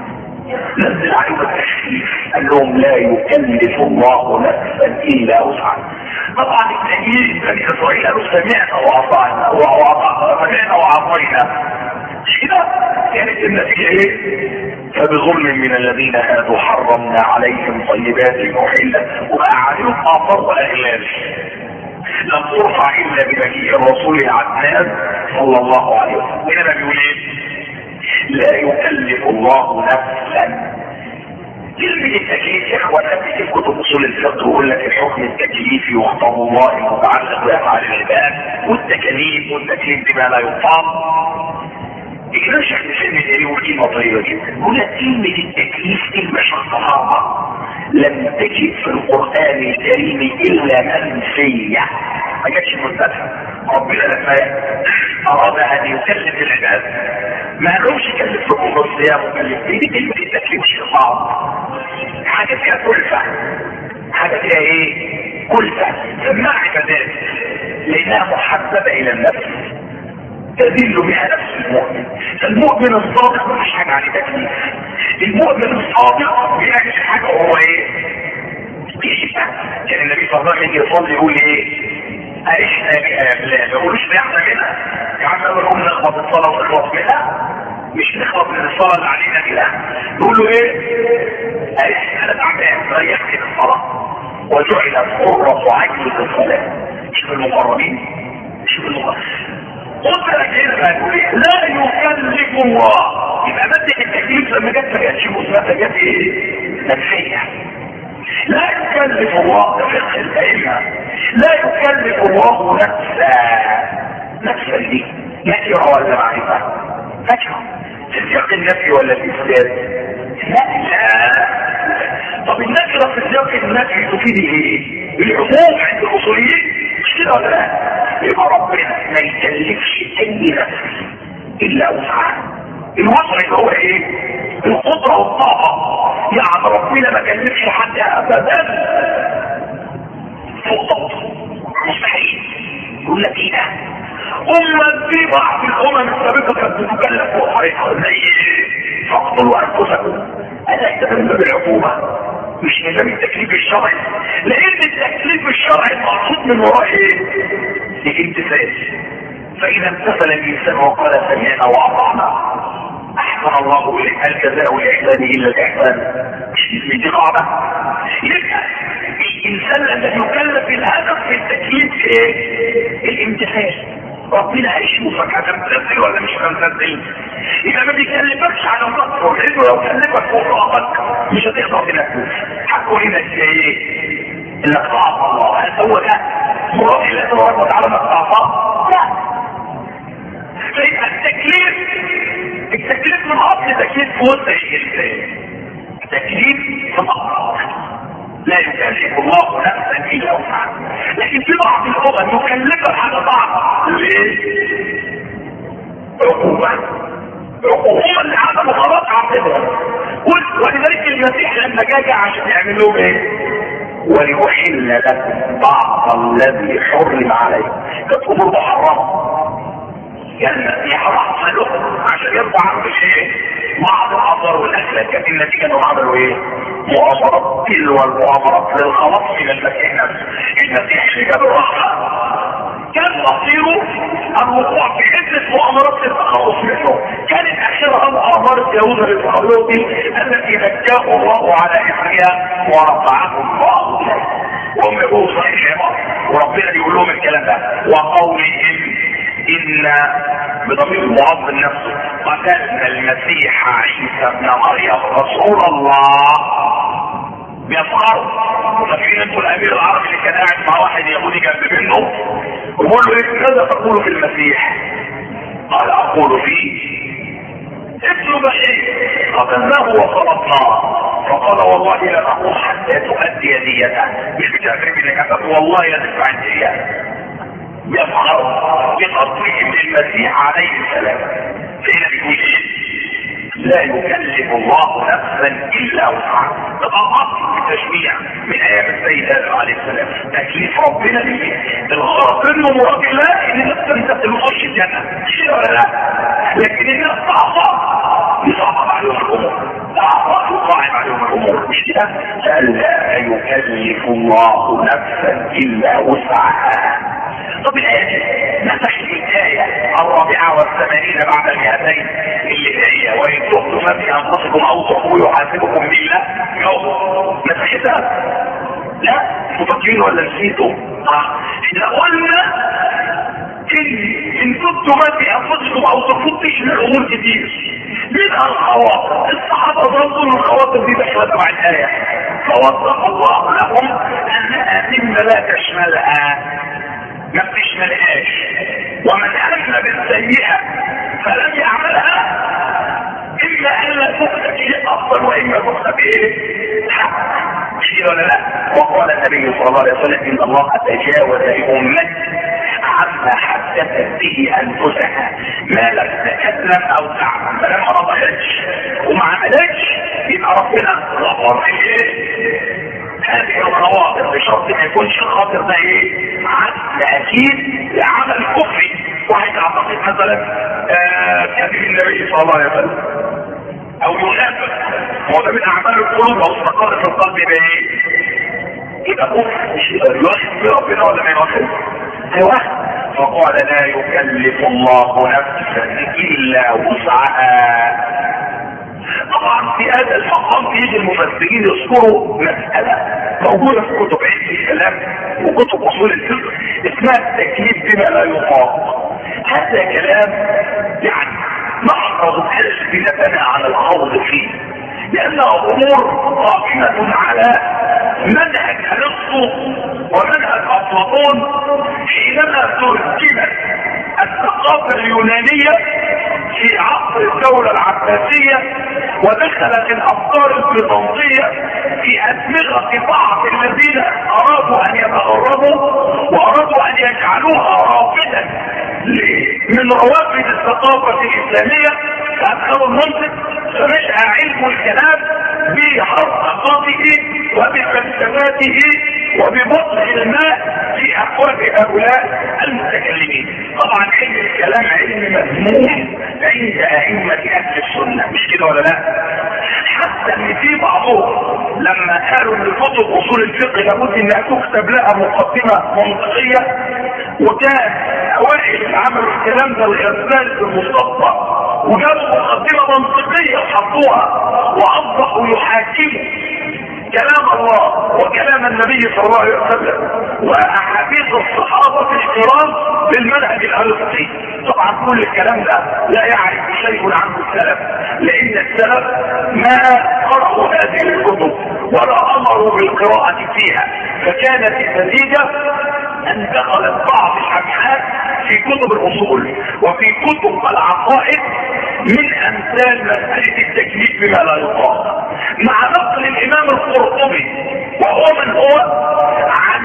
نزل عليهم التخفيف. قال لهم لا يكلف الله نفسا الا وسعها. طبعا التأييد بني اسرائيل قالوا سمعنا واطعنا وسمعنا وعصينا. مش كده؟ كانت النتيجه ايه؟ فبظلم من الذين هادوا حرمنا عليهم طيبات محلة وبقى عليهم آثار وأغلال لم ترفع إلا بمجيء الرسول العدنان صلى الله عليه وسلم. وهنا بيقول ايه؟ لا يكلف الله نفسا. كلمة التكليف يا اخوانا في كتب اصول الفقه يقول لك الحكم التكليفي واختار الله المتعلق بافعال العباد، والتكاليف والتكليف بما لا يطاق. الإمام شيخ الإسلام الإسلامي يقول كلمة طيبة جدا. يقول كلمة التكليف كلمة شرطها لم تجد في القرآن الكريم إلا منفية، ما جاتش مثبتة. ربنا لما أراد أن يكلف العباد ما قالوش كلفكم بالصيام وكلف دي كلمة التكليف شيء صعب، حاجة فيها كلفة، حاجة فيها إيه؟ كلفة. سماع عبادات لأنها محببة إلى النفس تذل بها نفس المؤمن. المؤمن الصادق مش حاجة عليه تكليف. المؤمن الصادق بيعمل حاجة وهو ايه؟ بيحبها. يعني النبي صلى الله عليه وسلم يجي يصلي يقول ايه؟ عشنا بها يا بلاد، ما يقولوش ريحنا منها. يا عم يقولوا نخبط الصلاه ونخلص منها، مش نخلص من الصلاه اللي علينا بها. يقولوا ايه؟ عشنا تعبان ريحت الصلاه وجعلت قرة عيني في الصلاه. شوف المقربين، شوف المقربين. قلت لك هنا لا يكلف الله. يبقى مادة التكليف لما جت ما جاتش مثبتة، جت ايه؟ منفية. لا يكلف الله فقه الائمة، لا يكلف الله نفسا. نفسا دي نكرة ولا معرفة؟ نكرة في سياق النفي ولا الاثبات؟ لا لا. طب النكرة في سياق النفي تفيد ايه؟ العموم عند الاصوليين مش كده ولا لا؟ يبقى ربنا ما يكلفش اي نفس الا وسعها. الوسع اللي هو ايه؟ القدرة والطاقة. يعني ربنا ما كلفش حد ابدا فوق طاقته، مستحيل. يقول لك ايه ده؟ امة في بعض الامم السابقة كانت بتكلف فوق طريقها زي فاقتلوا انفسكم. انا استفدنا بالعقوبة مش نظام التكليف الشرعي، لان التكليف الشرعي المقصود من وراه ايه؟ الامتثال. فاذا امتثل الانسان وقال سمعنا واطعنا احسن الله اليه، هل جزاء الاحسان الا الاحسان؟ مش دي قاعده؟ يبقى الانسان الذي يكلف الهدف في التكليف ايه؟ الامتثال. ربنا هيشوفك هتمتثل ولا مش هتمتثل. اذا ما بيكلفكش على تكفر، لانه لو كلفك فوق طاقتك مش هتقدر تنفذ. حقه هنا ايه؟ انك تعصى الله. هل هو ده مراد الله تبارك وتعالى انك تعصاه؟ لا. فيبقى التكليف التكليف من اصل تكليف في وسع الانسان. تكليف في مقصد لا يكلف الله نفسا الا وسعها. لكن في بعض الامم يكلفك على بعض. ليه؟ عقوبه. عقوبه اللي عملوا غلط عاقبهم. ولذلك المسيح لما جاء عشان يعمل لهم ايه؟ وليحل لكم بعض الذي حرم عليكم. كانت امور محرمه. يعني المسيح راح لهم عشان يرفع عنه ايه؟ بعض الاثار والاخلاق. كانت النتيجه انهم عملوا ايه؟ مؤامرات تلو المؤامرات للخلاص من المسيح نفسه. المسيح اللي جاب الرحمه كان مصيره الوقوع في عده مؤامرات للتخلص منه. كانت اخرها مؤامره يهوذا الاسخريوطي التي نجاه الله على اثرها ورفعه الله اليه. وهم يقولوا صحيح وربنا بيقول لهم الكلام ده وقولهم ان بضمير المعظم نفسه قتلنا المسيح عيسى ابن مريم رسول الله. بيفخروا. فاكرين انتوا الامير العربي اللي كان قاعد مع واحد يهودي جنب منه ويقول له ايه ماذا تقول في المسيح؟ قال اقول فيه ابن بشير قتلناه وصلبناه. فقال والله لا نقول حتى تؤدي ديته. مش بتعرف انك قتلت والله لا تدفع الدية. يفخر بقتلهم للمسيح عليه السلام. فهنا بيقول ايه؟ لا يكلف الله نفسا الا وسعها. طبعا اصل التشريع من ايام السيد ادم عليه السلام تكليف ربنا ليه؟ الغرض منه مراد الله ان النفس انت تخش الجنه شيء ولا لا؟ لكن الناس تعصى يصعب عليهم الامور، تعصى وصعب عليهم الامور. مش كده؟ لا يكلف الله نفسا الا وسعها. طب الآية نفتح الآية الرابعة والثمانين بعد المئتين اللي هي وإن تخطوا ما في أنفسكم أو تخفوا يحاسبكم بالله يوم. نفتحتها؟ لا مفكرين ولا نسيتوا؟ إذا قلنا إن إن كنتوا ما في أنفسكم أو تخفوا تشمل أمور كتير منها الخواطر. الصحابة ظنوا الخواطر دي دخلت مع الآية فوضح الله لهم أنها مما لا تشملها ما بتشملهاش. ومن هم بالسيئة فلم يعملها اما ان لا تكتب شيء افضل واما تكتب ايه؟ شيء ولا لا؟ وقال النبي صلى الله عليه وسلم ان الله تجاوز لامتي عما حدثت به انفسها ما لم تتكلم او تعمل. فلما ما ضحكش وما عملتش يبقى ربنا غفر ايه؟ هذه الخواطر بشرط ما يكونش الخاطر ده ايه؟ عدل اكيد لعمل كفري. واحد اعتقد مثلا كذب النبي صلى الله عليه وسلم او ينافق، هو ده من اعمال القلوب او استقر في القلب يبقى ايه؟ يبقى كفر. مش يؤخذ بربنا ولا ما يؤخذ؟ سواه. فقال لا يكلف الله نفسا الا وسعها. طبعا في هذا المقام يجي المفسرين يذكروا مسألة موجودة في كتب علم الكلام وكتب اصول الفقه اسمها التكليف بما لا يطاق. هذا كلام يعني نعرض ألسنتنا عن الخوض فيه، لأنها أمور قائمة على منهج أرسطو ومنهج أفلاطون حينما تركبت الثقافة اليونانية في عصر الدولة العباسية ودخلت الأفكار البيزنطية في أدمغة بعض الذين أرادوا أن يتغربوا وأرادوا أن يجعلوها رافدا من روافد الثقافة الإسلامية. فأدخلوا المنطق فنشأ علم الكلام بحرقاته وبفلسفاته وببطء الماء في أقوال هؤلاء المتكلمين. طبعا علم الكلام علم مذموم عند أئمة أهل السنة، مش كده ولا لا؟ حتى ان في بعضهم لما قالوا ان كتب اصول الفقه لابد انها تكتب لها مقدمه منطقيه، وكان اوائل اللي عملوا الكلام ده الغزالي في المصطفى وجابوا مقدمه منطقيه وحطوها واصبحوا يحاكموا كلام الله وكلام النبي صلى الله عليه وسلم واحاديث الصحابه الكرام بالمنهج الارسطي. طبعا كل الكلام ده لا يعرف شيء عنه السلف، لان السلف ما قرأوا هذه الكتب ولا امروا بالقراءة فيها، فكانت النتيجة ان دخلت بعض الابحاث في كتب الاصول وفي كتب العقائد من امثال مسألة التكليف بما لا يطاق، مع نقل الامام القرطبي وهو من هو عن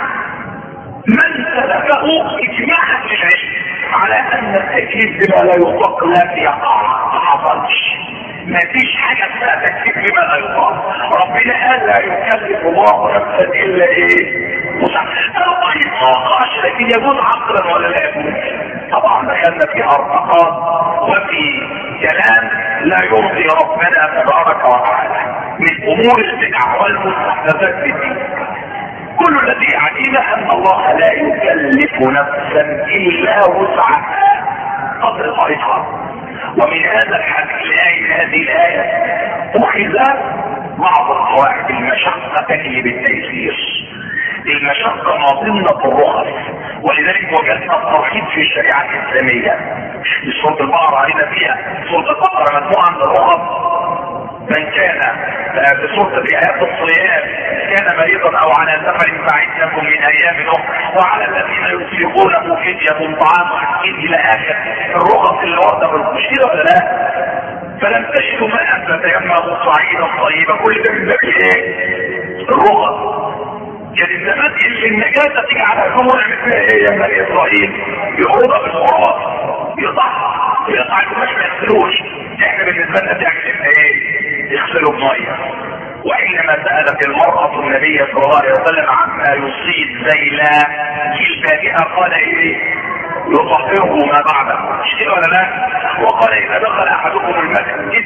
من سلكه اجماعا للعلم على ان التكليف بما لا يطاق لا يقع، ما حصلش، ما فيش حاجه اسمها تكليف بما لا يطاق. ربنا قال لا يكلف الله نفسا الا ايه؟ ما يطاقش، لكن يجوز عقلا ولا لا يجوز؟ طبعا دخلنا في ارتقاء وفي كلام لا يرضي ربنا تبارك وتعالى من امور البدع والمستحدثات في الدين. كل الذي يعنينا ان الله لا يكلف نفسا الا وسعها قدر طريقها. ومن هذا الحديث الآية هذه الآية أخذ بعض القواعد المشقة تجلب التيسير. المشقة مظنة الرخص، ولذلك وجدنا الترحيب في الشريعة الإسلامية. سورة البقرة علينا فيها سورة البقرة مجموعة من الرخص. من كان في سورة في آيات الصيام كان مريضا أو على سفر فعدة من أيام أخرى، وعلى الذين يطيقونه فدية طعام مسكين إلى آخر الرخص اللي ورد بالمشكلة ولا لا؟ فلم تجدوا ماء فتيمموا صعيدا طيبا، كل ده من باب ايه؟ الرخص. يعني الزمان اللي النجاسة تيجي على الأمور يعمل فيها ايه يا بني إسرائيل؟ يقعدها بالخراف، يقطعها ويقطع القماش ما يغسلوش. احنا بالنسبة لنا تعمل ايه؟ يغسلوا بمية. وحينما سألت المرأة النبي صلى الله عليه وسلم عما يصيب زيلا جلبابها قال ايه؟ يطهره ما بعده، مش كده ولا لا؟ وقال اذا دخل احدكم المسجد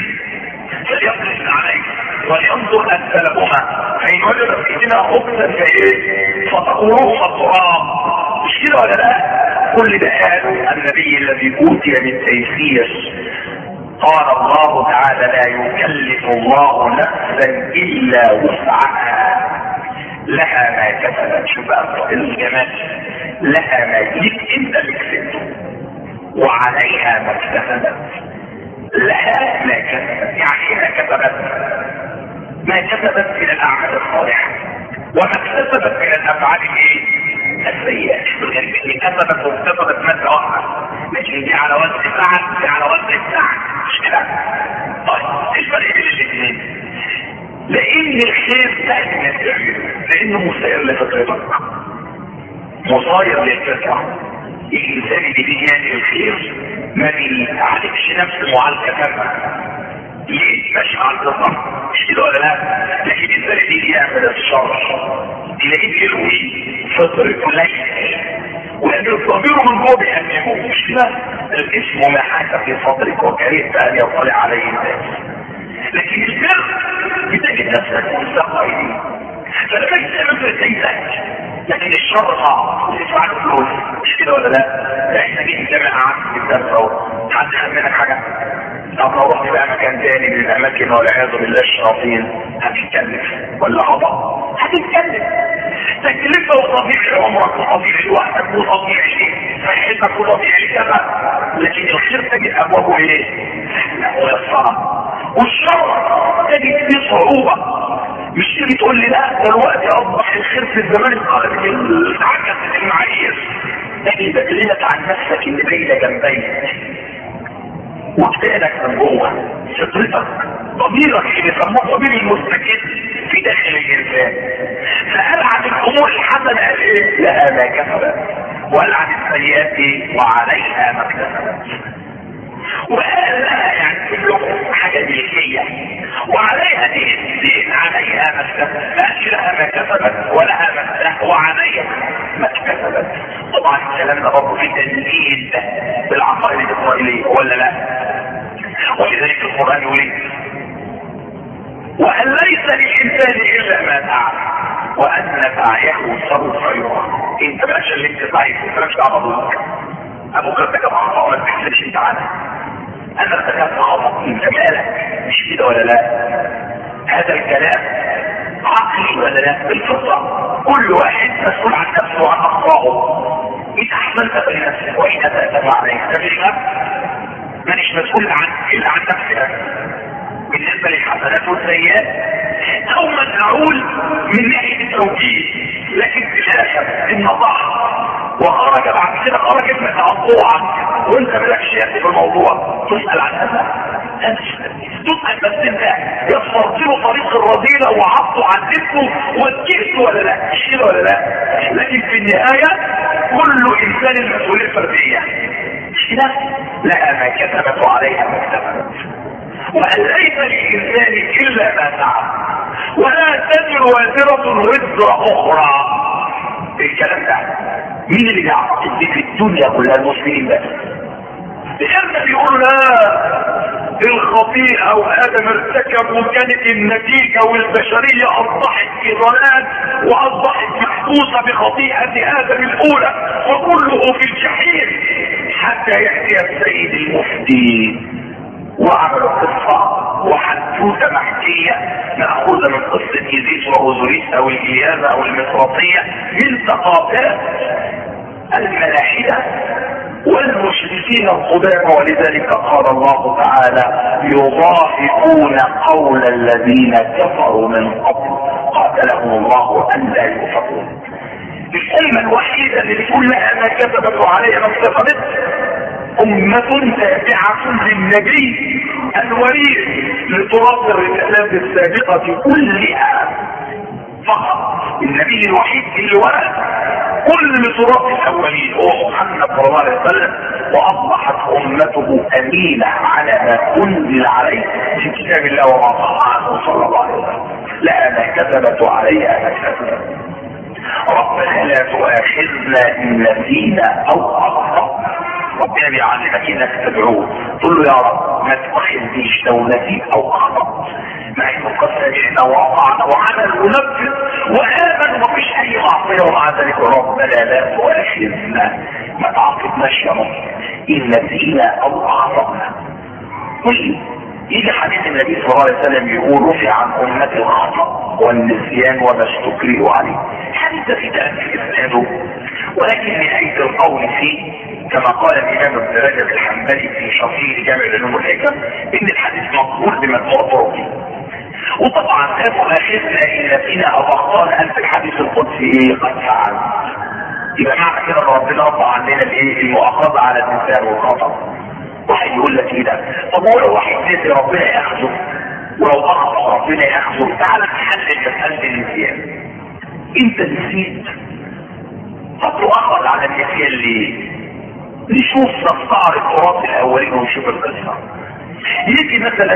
فليقلس عليه ولينظر اسفلهما فان وجد فيهما خبزا فايه؟ فطهروه التراب، مش كده ولا لا؟ كل ده قال النبي الذي اوتي بالتيسير. قال الله تعالى لا يكلف الله نفسا الا وسعها لها ما كسبت. شوف بقى الجمال، لها ما ليك انت اللي كسبته وعليها ما اكتسبت. لها ما كسبت يعني ما كسبت ما كسبت من الاعمال الصالحه وما اكتسبت من الافعال الايه؟ السيئات. يعني كسبت واكتسبت ماده واحده، لكن دي على وزن فعل دي على وزن فعل، مش كده؟ طيب ايش الفرق بين الاثنين؟ لان الخير سهل انك تعمله، لانه مسير لفطرتك، مصاير للفطره. الانسان اللي بيجي الخير ما بيعالجش نفسه معالجه كامله، ليه؟ ماشي على الفطره، مش كده ولا لا؟ لكن الانسان اللي بيجي يعمل الشر تلاقيه بيلوي فطرته ليس، وان الضمير من جوه بيأنبه، مش كده؟ الاسم ما حاك في صدرك وكرهت ان يطلع عليه الناس. لكن البر بتجد نفسك مستقى ايديه، فلما تستمر تيسك لكن الشر صعب تدفع له فلوس، مش كده ولا لا؟ احنا جينا نجمع عن الدرس اهو، حد منك حاجه؟ طب لو رحت بقى مكان تاني من الاماكن والعياذ بالله الشياطين هتتكلف ولا خطا؟ هتتكلف. تكلفه وطبيعي عمرك وطبيعي لوحدك وطبيعي صحتك وطبيعي كذا، لكن الخير تجد ابوابه ايه؟ ويسرها. والشر تجد فيه صعوبه. مش تيجي تقول لي لا دلوقتي اصبح الخير في الزمان القادم اتعكست المعايير. تجد تكلمك عن نفسك اللي باينه جنبيك وابتعدك من جوه، فطرتك ضميرك اللي سموه ضمير المستكين في داخل الانسان. فقال عن الامور الحسنه قال ايه؟ لها ما كسبت، وقال عن السيئات وعليها ما اكتسبت. وقال لها يعني كلهم حاجه ملكيه، وعليها دي الدين عليها ما اكتسبت، قالش لها ما كسبت ولها ما وعليها ما اكتسبت. طبعا الكلام ده برضه في تنجيل بالعقائد الاسرائيليه ولا لا؟ ولذلك القران يقول وان ليس للانسان الا ما سعى وان سعيه سوف يرى. انت بقى اللي انت سعيد انت مش دعوه بابوك، ابوك ارتكب خطا ما تحسبش انت عنها. انا ارتكبت خطا انت مالك، مش كده ولا لا؟ هذا الكلام عقلي ولا لا؟ بالفطره. كل واحد مسؤول عن نفسه وعن اخطائه. انت احسنت لنفسك وحين تأتم عليك مفيش نفس، مانيش مسؤول عن الا عن نفسك بالنسبه للحسنات والسيئات. او من اقول من ناحيه التوجيه، لكن في الاخر ان ضح وخرج بعد كده خرج ابنك مقطوعا وانت مالكش يد في الموضوع، تسال عن هذا؟ تسال بس انت يصرت له طريق الرذيله وعضوا عن جسمه واتكلت ولا لا؟ مش كده ولا لا؟ لكن في النهايه كل انسان المسؤوليه فرديه، مش كده؟ لها ما كسبت وعليها ما اكتسبت. وأن ليس للإنسان إلا ما سعى ولا تزر وازرة وزر أخرى. الكلام ده مين اللي بيعتقد دي في الدنيا كلها؟ المسلمين بس. لأن بيقولوا لا الخطيئة وآدم ارتكب وكانت النتيجة والبشرية أصبحت في ضلال وأصبحت محبوسة بخطيئة آدم الأولى وكله في الجحيم حتى يأتي السيد المفتي وعملوا قصة وحدوثة محكية مأخوذة من قصة إيزيس وأوزوريس أو الإلياذة أو المصراتية من ثقافات الملاحدة والمشركين القدامى. ولذلك قال الله تعالى يضاهئون قول الذين كفروا من قبل قاتلهم الله أن لا يؤفكون. الأمة الوحيدة اللي بتقول لها ما كسبت وعليها ما اكتسبت أمة تابعة للنبي الوريث لتراث الرسالات السابقة كلها فقط. النبي الوحيد اللي ورث كل تراث الأولين هو محمد صلى الله عليه وسلم، وأصبحت أمته أمينة على ما أنزل عليه في كتاب الله وما صح عنه صلى الله عليه وسلم. لا ما كسبت وعليها ما كسبت. ربنا لا تؤاخذنا إن نسينا أو أخطأنا. ربنا بيعلمك انك تدعوه تقول له يا رب ما تؤاخذنيش لو نسيت او اخطأت، مع انه قد سمعنا واطعنا وعمل ونفذ وامن ومفيش اي معصيه، ومع ذلك ربنا لا تؤاخذنا ما تعاقبناش يا رب ان نسينا او اخطأنا. طيب يجي حديث النبي صلى الله عليه وسلم يقول رفع عن امتي الخطأ والنسيان وما استكرهوا عليه. الحديث ده في تأثير اسناده، ولكن نهايه القول فيه كما قال الامام ابن رجب الحنبلي في شرحه جامع العلوم والحكم ان الحديث مقبول بمجموع طرقه. وطبعا لا تؤاخذنا ان نسينا او اخطانا ان في الحديث القدسي ايه قد فعل. يبقى معنى كده ان ربنا رفع عننا الايه المؤاخذه على الانسان والخطا. واحد يقول لك ايه ده؟ طب هو لو واحد نسي ربنا ياخذه، ولو اخطا ربنا ياخذه. تعالى نحلل مساله النسيان. انت نسيت طب اخذ على النسيان ليه؟ نشوف نستعرض تراث الاولين ونشوف القصه. يجي مثلا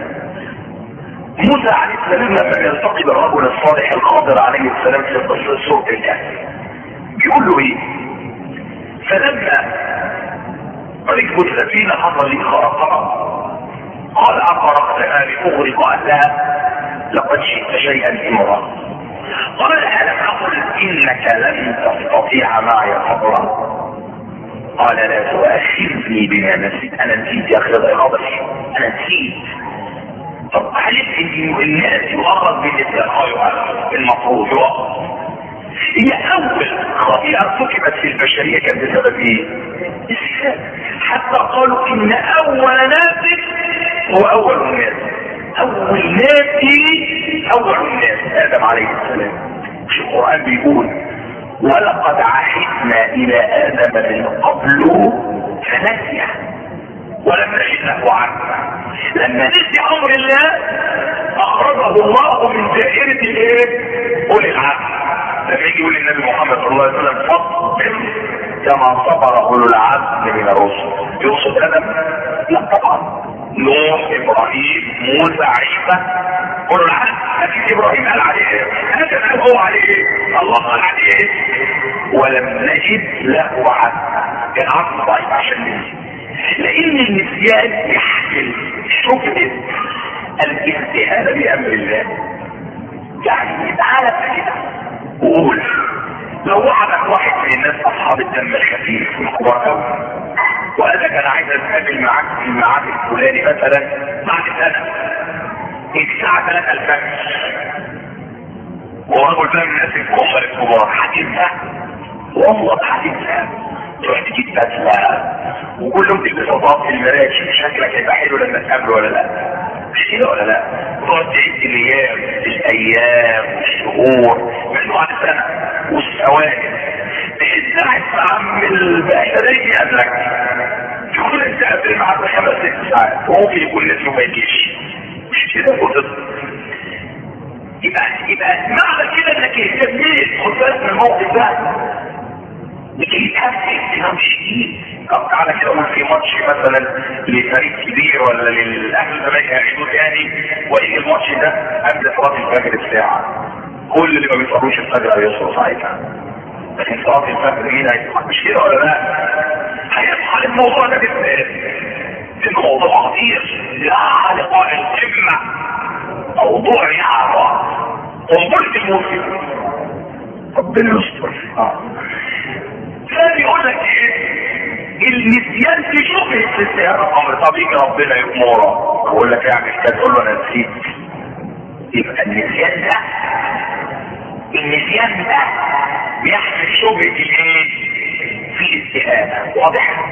موسى عليه السلام لما يلتقي بالرجل الصالح الخضر عليه السلام في قصه سوره الكهف بيقول له ايه؟ فلما ركبوا السفينه حصل لي خرقها قال اخرقتها لاغرق اهلها لقد شئت شيئا امرا. قال لها لم اقل انك لن تستطيع معي صبرا. قال لا تؤاخذني بما نسيت. انا نسيت يا اخي غضبي، انا نسيت. طب عليك ان الناس يؤخذ بالاسلام المفروض يؤخذ. هي اول خطيئة ارتكبت في البشرية كانت بسبب ايه؟ السهاد. حتى قالوا ان اول ناس هو اول الناس. اول ناس اول الناس ادم عليه السلام. في القرآن بيقول ولقد عهدنا الى ادم من قبل فنسي ولم نجد له عزما. لما نسي امر الله اخرجه الله من دائرة الايه؟ اولي العزم. لما يجي يقول النبي محمد صلى الله عليه وسلم فاصبر كما صبر اولو العزم من الرسل، يقصد ادم؟ لا طبعا، نوح، ابراهيم، موسى، عيسى، اولو العزم. لكن ابراهيم قال عليه ايه؟ ادم قال هو عليه ايه؟ الله قال عليه ايه؟ ولم نجد له عزم. كان عزم ضعيف عشان نسي، لان النسيان يحمل شبهه الاستهانه بامر الله. يعني تعالى كده وقول لو وعدك واحد من الناس اصحاب الدم الخفيف الكبار قوي وقال لك انا عايز اتقابل معاك في الميعاد الفلاني مثلا بعد سنه الساعه ثلاثة الفجر، ورجل ده من الناس الكبار الكبار هتنسى؟ والله هتنسى. تروح تجيب بدله وكلهم تلبسوا بطاقه المراكب، شكلك هيبقى حلو لما تقابله ولا لا؟ مش كده ولا لا؟ تقعد تعيد الايام الايام والشهور من بعد سنه والثواني تحس ساعه عم البشريه قبلك تكون انت قبل معاك خمس ست ساعات وممكن يكون لسه ما يجيش. مش كده وتض يبقى يبقى معنى كده انك اهتميت خد بالك من الموقف ده لكي يتهفت اهتمام شديد. طب تعالى كده قول في ماتش مثلا لفريق كبير ولا للاهلي الزمالك هيعيدوا تاني ويجي الماتش ده قبل صلاه الفجر بساعه، كل اللي ما بيصلوش الفجر هيصحوا ساعتها. لكن صلاه الفجر مين هيصحى؟ مش كده ولا لا؟ هيصحى الموضوع ده بالذات. الموضوع خطير، لا لقاء القمه موضوع يعرف قنبله الموسم. ربنا يستر. اه ثاني يقول لك ايه؟ النسيان في شبهه استهانه الامر. طب يجي ربنا يأمره يقول لك اعمل كده تقول له انا نسيت. يبقى النسيان ده النسيان ده بيحمل شبهه الايه؟ في استهانه. واضح؟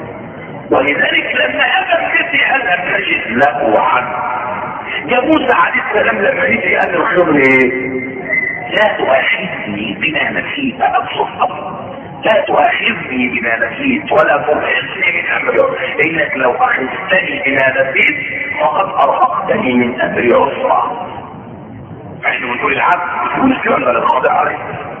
ولذلك لما ادم نسي قال لم نجد له عزم. يا موسى عليه السلام لما نسي قال الخضر ايه؟ لا تؤاخذني بما نسيت. أبصر لا تؤاخذني بما نسيت ولا تؤاخذني من امري، انك لو اخذتني بما نسيت فقد ارهقتني من امري عسرا. فاحنا بنقول العبد بتقول الكلام ده للخاضع عليه.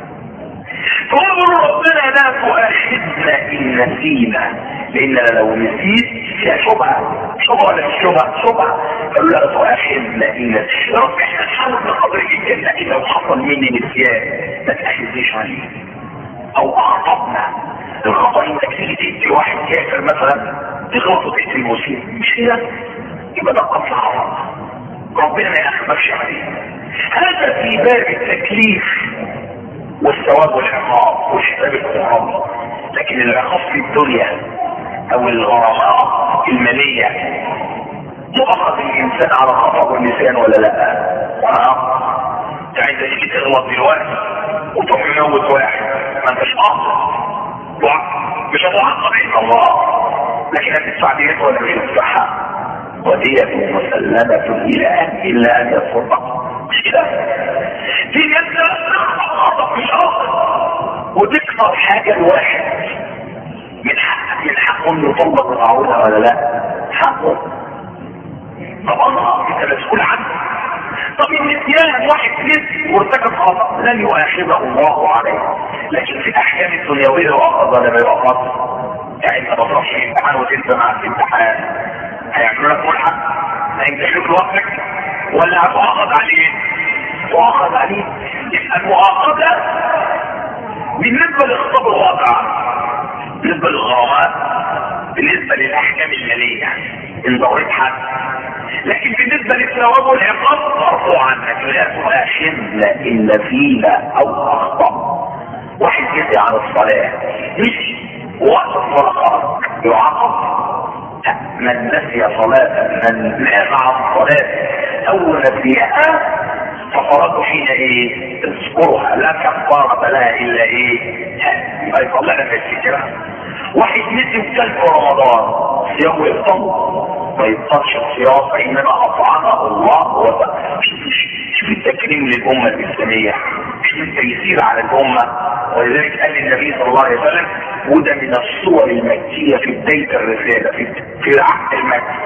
فقولوا ربنا لا تؤاخذنا ان نسينا، لاننا لو نسيت فيها شبهه شبهه ولا مش شبهه؟ شبهه. قالوا لا تؤاخذنا ان نسينا. رب احنا نحاول بقدر الامكان لكن لو حصل مني نسيان ما تاخذنيش عليه. او اخطأنا. الخطأ انك تيجي تدي واحد كافر مثلا تغلطه تقتل المسلم، مش كده؟ يبقى ده قتل عرض. ربنا ما يأخذكش عليه. هذا في باب التكليف والثواب والعقاب وحساب القرآن. لكن العقاب في الدنيا او الغرامات المالية مؤخذ الانسان على خطأ والنسيان ولا لا؟ اه يعني انت تيجي تغلط دلوقتي وتروح يموت واحد ما انتش قاصد مش هتعاقب ان الله، لكن هتدفع ديته ولا مش هتدفعها؟ ودية مسلمة الى ان الا ان يصدق. مش كده؟ في ناس خطأ مش قاصد وتكسر حاجة لواحد من حقك من حقه انه يطلق العودة ولا لا؟ حقه طبعا انت مسؤول عنه. طب النسيان واحد نسي وارتكب خطأ لن يؤاخذه الله عليه، لكن في الاحكام الدنيويه يؤاخذ ولا ما يؤاخذ؟ يعني انت ما تروحش الامتحان وتنسى معاك الامتحان هيعملوا لك ملحق؟ هيمتحنوك لوحدك ولا هتؤاخذ عليه؟ تؤاخذ عليه. يبقى المؤاخذه بالنسبه للخطاب الواقع، بالنسبه للغرامات، بالنسبه للاحكام الماليه ان ضريت حد، لكن بالنسبه للثواب والعقاب مرفوع عنك. لا تؤاخذنا ان نسينا او اخطأ. واحد يدعي عن الصلاة مشي وقت الصلاة يعاقب. من نسي صلاة من نام عن صلاة او نسيها فصلاته حين ايه تذكرها لا كفارة لها الا ايه يبقى يصليها في الفكرة. واحد نسي وكل رمضان صيامه يفطر ما يفطرش الصيام فانما اطعمه الله وسقاه. شوف التكريم للامه الاسلاميه، شوف التيسير على الامه. ولذلك قال النبي صلى الله عليه وسلم وده من الصور المكيه في بدايه الرساله في في العهد المكي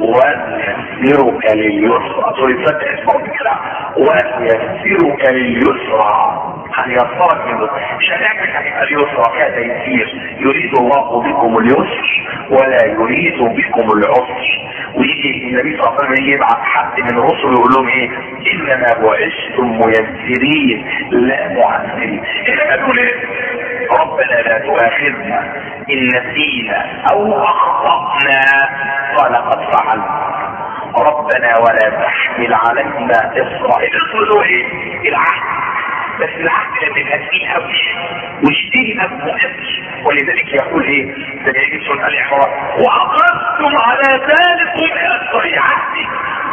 ويسرك لليسرى سورة الفتح اسمه كده ويسرك لليسرى هيسرك من شريعتك هتبقى اليسرى فيها تيسير. يريد الله بكم اليسر ولا يريد بكم العسر. ويجي النبي صلى الله عليه وسلم يبعث حد من رسله يقول لهم ايه انما بعثتم ميسرين لا معسرين. هنا بيقول ايه ربنا لا تؤاخذنا ان نسينا او اخطأنا قال قد فعلنا ربنا ولا تحمل علينا اصرا. الاصر هو ايه العهد، بس العهد لما يبقى فيه قوي ويشتري مبنى. ولذلك يقول ايه ده يجي سورة آل عمران واقررتم على ذلك اصري عهدي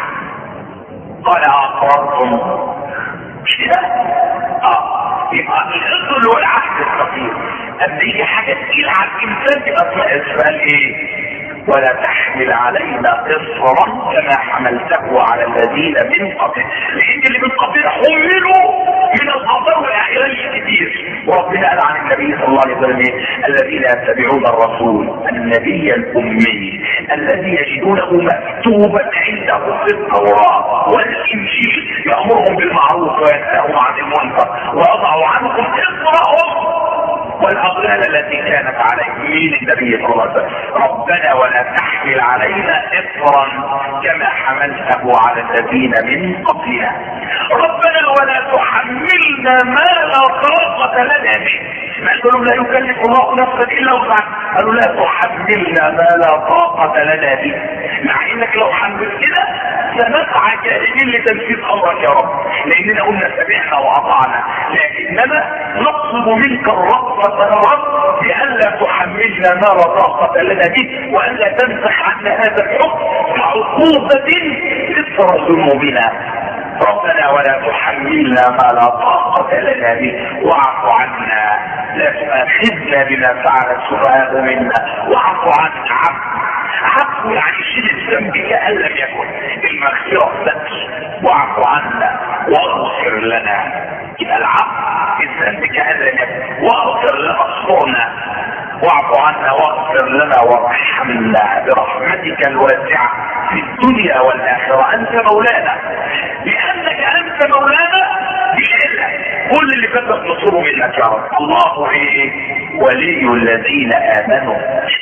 قال اقررتم مش كده اه يبقى الاصر اللي هو العهد الثقيل. اما يجي حاجه تقيله على الانسان تبقى السؤال ايه ولا تحمل علينا اصرا كما حملته على الذين من قبل. لان اللي من قبل حملوا من الاخطار والاحيان الكثير. وربنا قال عن النبي صلى الله عليه وسلم الذين يتبعون الرسول النبي الامي الذي يجدونه مكتوبا عندهم في التوراه والانجيل يامرهم بالمعروف وينهاهم عن المنكر ويضع عنهم اصرهم والاغلال التي كانت عليهم. مين النبي صلى الله عليه وسلم ربنا ولا تحمل علينا اصرا كما حملته على الذين من قبلنا ربنا ولا تحملنا ما لا طاقة لنا به. ما قالوا لا يكلف الله نفسا الا وسعها قالوا لا تحملنا ما لا طاقة لنا به. مع انك لو حملت كده سنسعى كائنين لتنفيذ امرك يا رب لاننا قلنا سمعنا واطعنا لكننا نطلب منك الرب والرب بألا تحملنا ما لا طاقة لنا به وألا تمسح عنا هذا الحكم كعقوبة تسر ذنوبنا. ربنا ولا تحملنا ما لا طاقة لنا به واعف عنا لا تؤاخذنا بما فعل السفهاء منا واعف عنا. عفو عفو يعني شيل الذنب كأن لم يكن. المغفرة الذنب واعف عنا واغفر لنا. يبقى العفو الذنب كأن لم يكن واغفر لنا اغفرنا واعف عنا واغفر لنا وارحمنا برحمتك الواسعة في الدنيا والآخرة. أنت مولانا لأنك أنت مولانا بإذنك كل اللي بدك نصره منك يا رب. الله ايه ولي الذين آمنوا.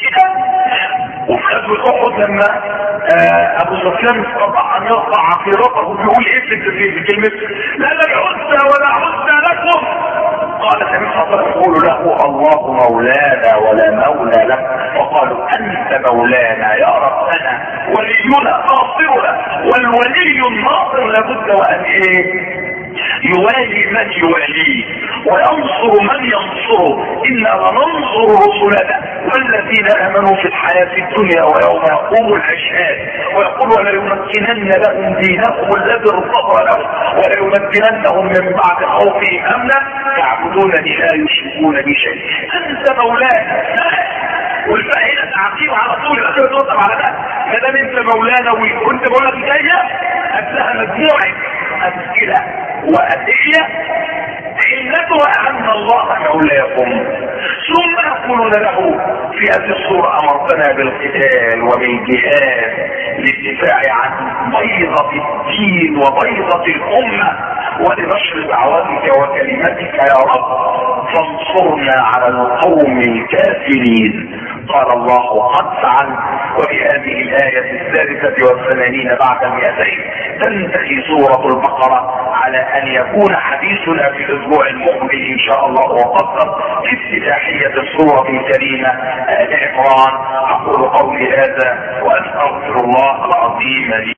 وفي غزوة أحد لما آه ابو سفيان استطاع ان يرفع عقيرته بيقول ايه في كلمة لا لا عزة ولا عزة لكم قال النبي صلى الله عليه وسلم يقول له الله مولانا ولا مولى لك وقالوا انت مولانا يا ربنا ولينا ناصرنا والولي الناصر لابد وان ايه يوالي من يواليه وينصر من ينصره. إنا لننصر رسلنا والذين آمنوا في الحياة الدنيا ويوم يقوم الأشهاد ويقول ولا يمكنن لهم دينهم الذي ارتضى لهم ولا يمكننهم من بعد خوفهم أمنا يعبدونني لا يشركون بي شيء. أنت مولانا والباقي هنا تعقيب على طول الأخير توصل على ده ما دام أنت مولانا وأنت مولانا جاية قبلها مجموعة أمثلة وأدعية علتها أن الله مولاكم ثم يقولون له في هذه الصورة أمرتنا بالقتال وبالجهاد للدفاع عن بيضة الدين وبيضة الأمة ولنشر دعوتك وكلمتك يا رب فانصرنا على القوم الكافرين. قال الله قد فعل. وبهذه الآية الثالثة والثمانين بعد المئتين تنتهي سورة البقرة على أن يكون حديثنا في الأسبوع المقبل إن شاء الله وقدر افتتاحية السورة الكريمة آل عمران. أقول قولي هذا وأستغفر الله العظيم لي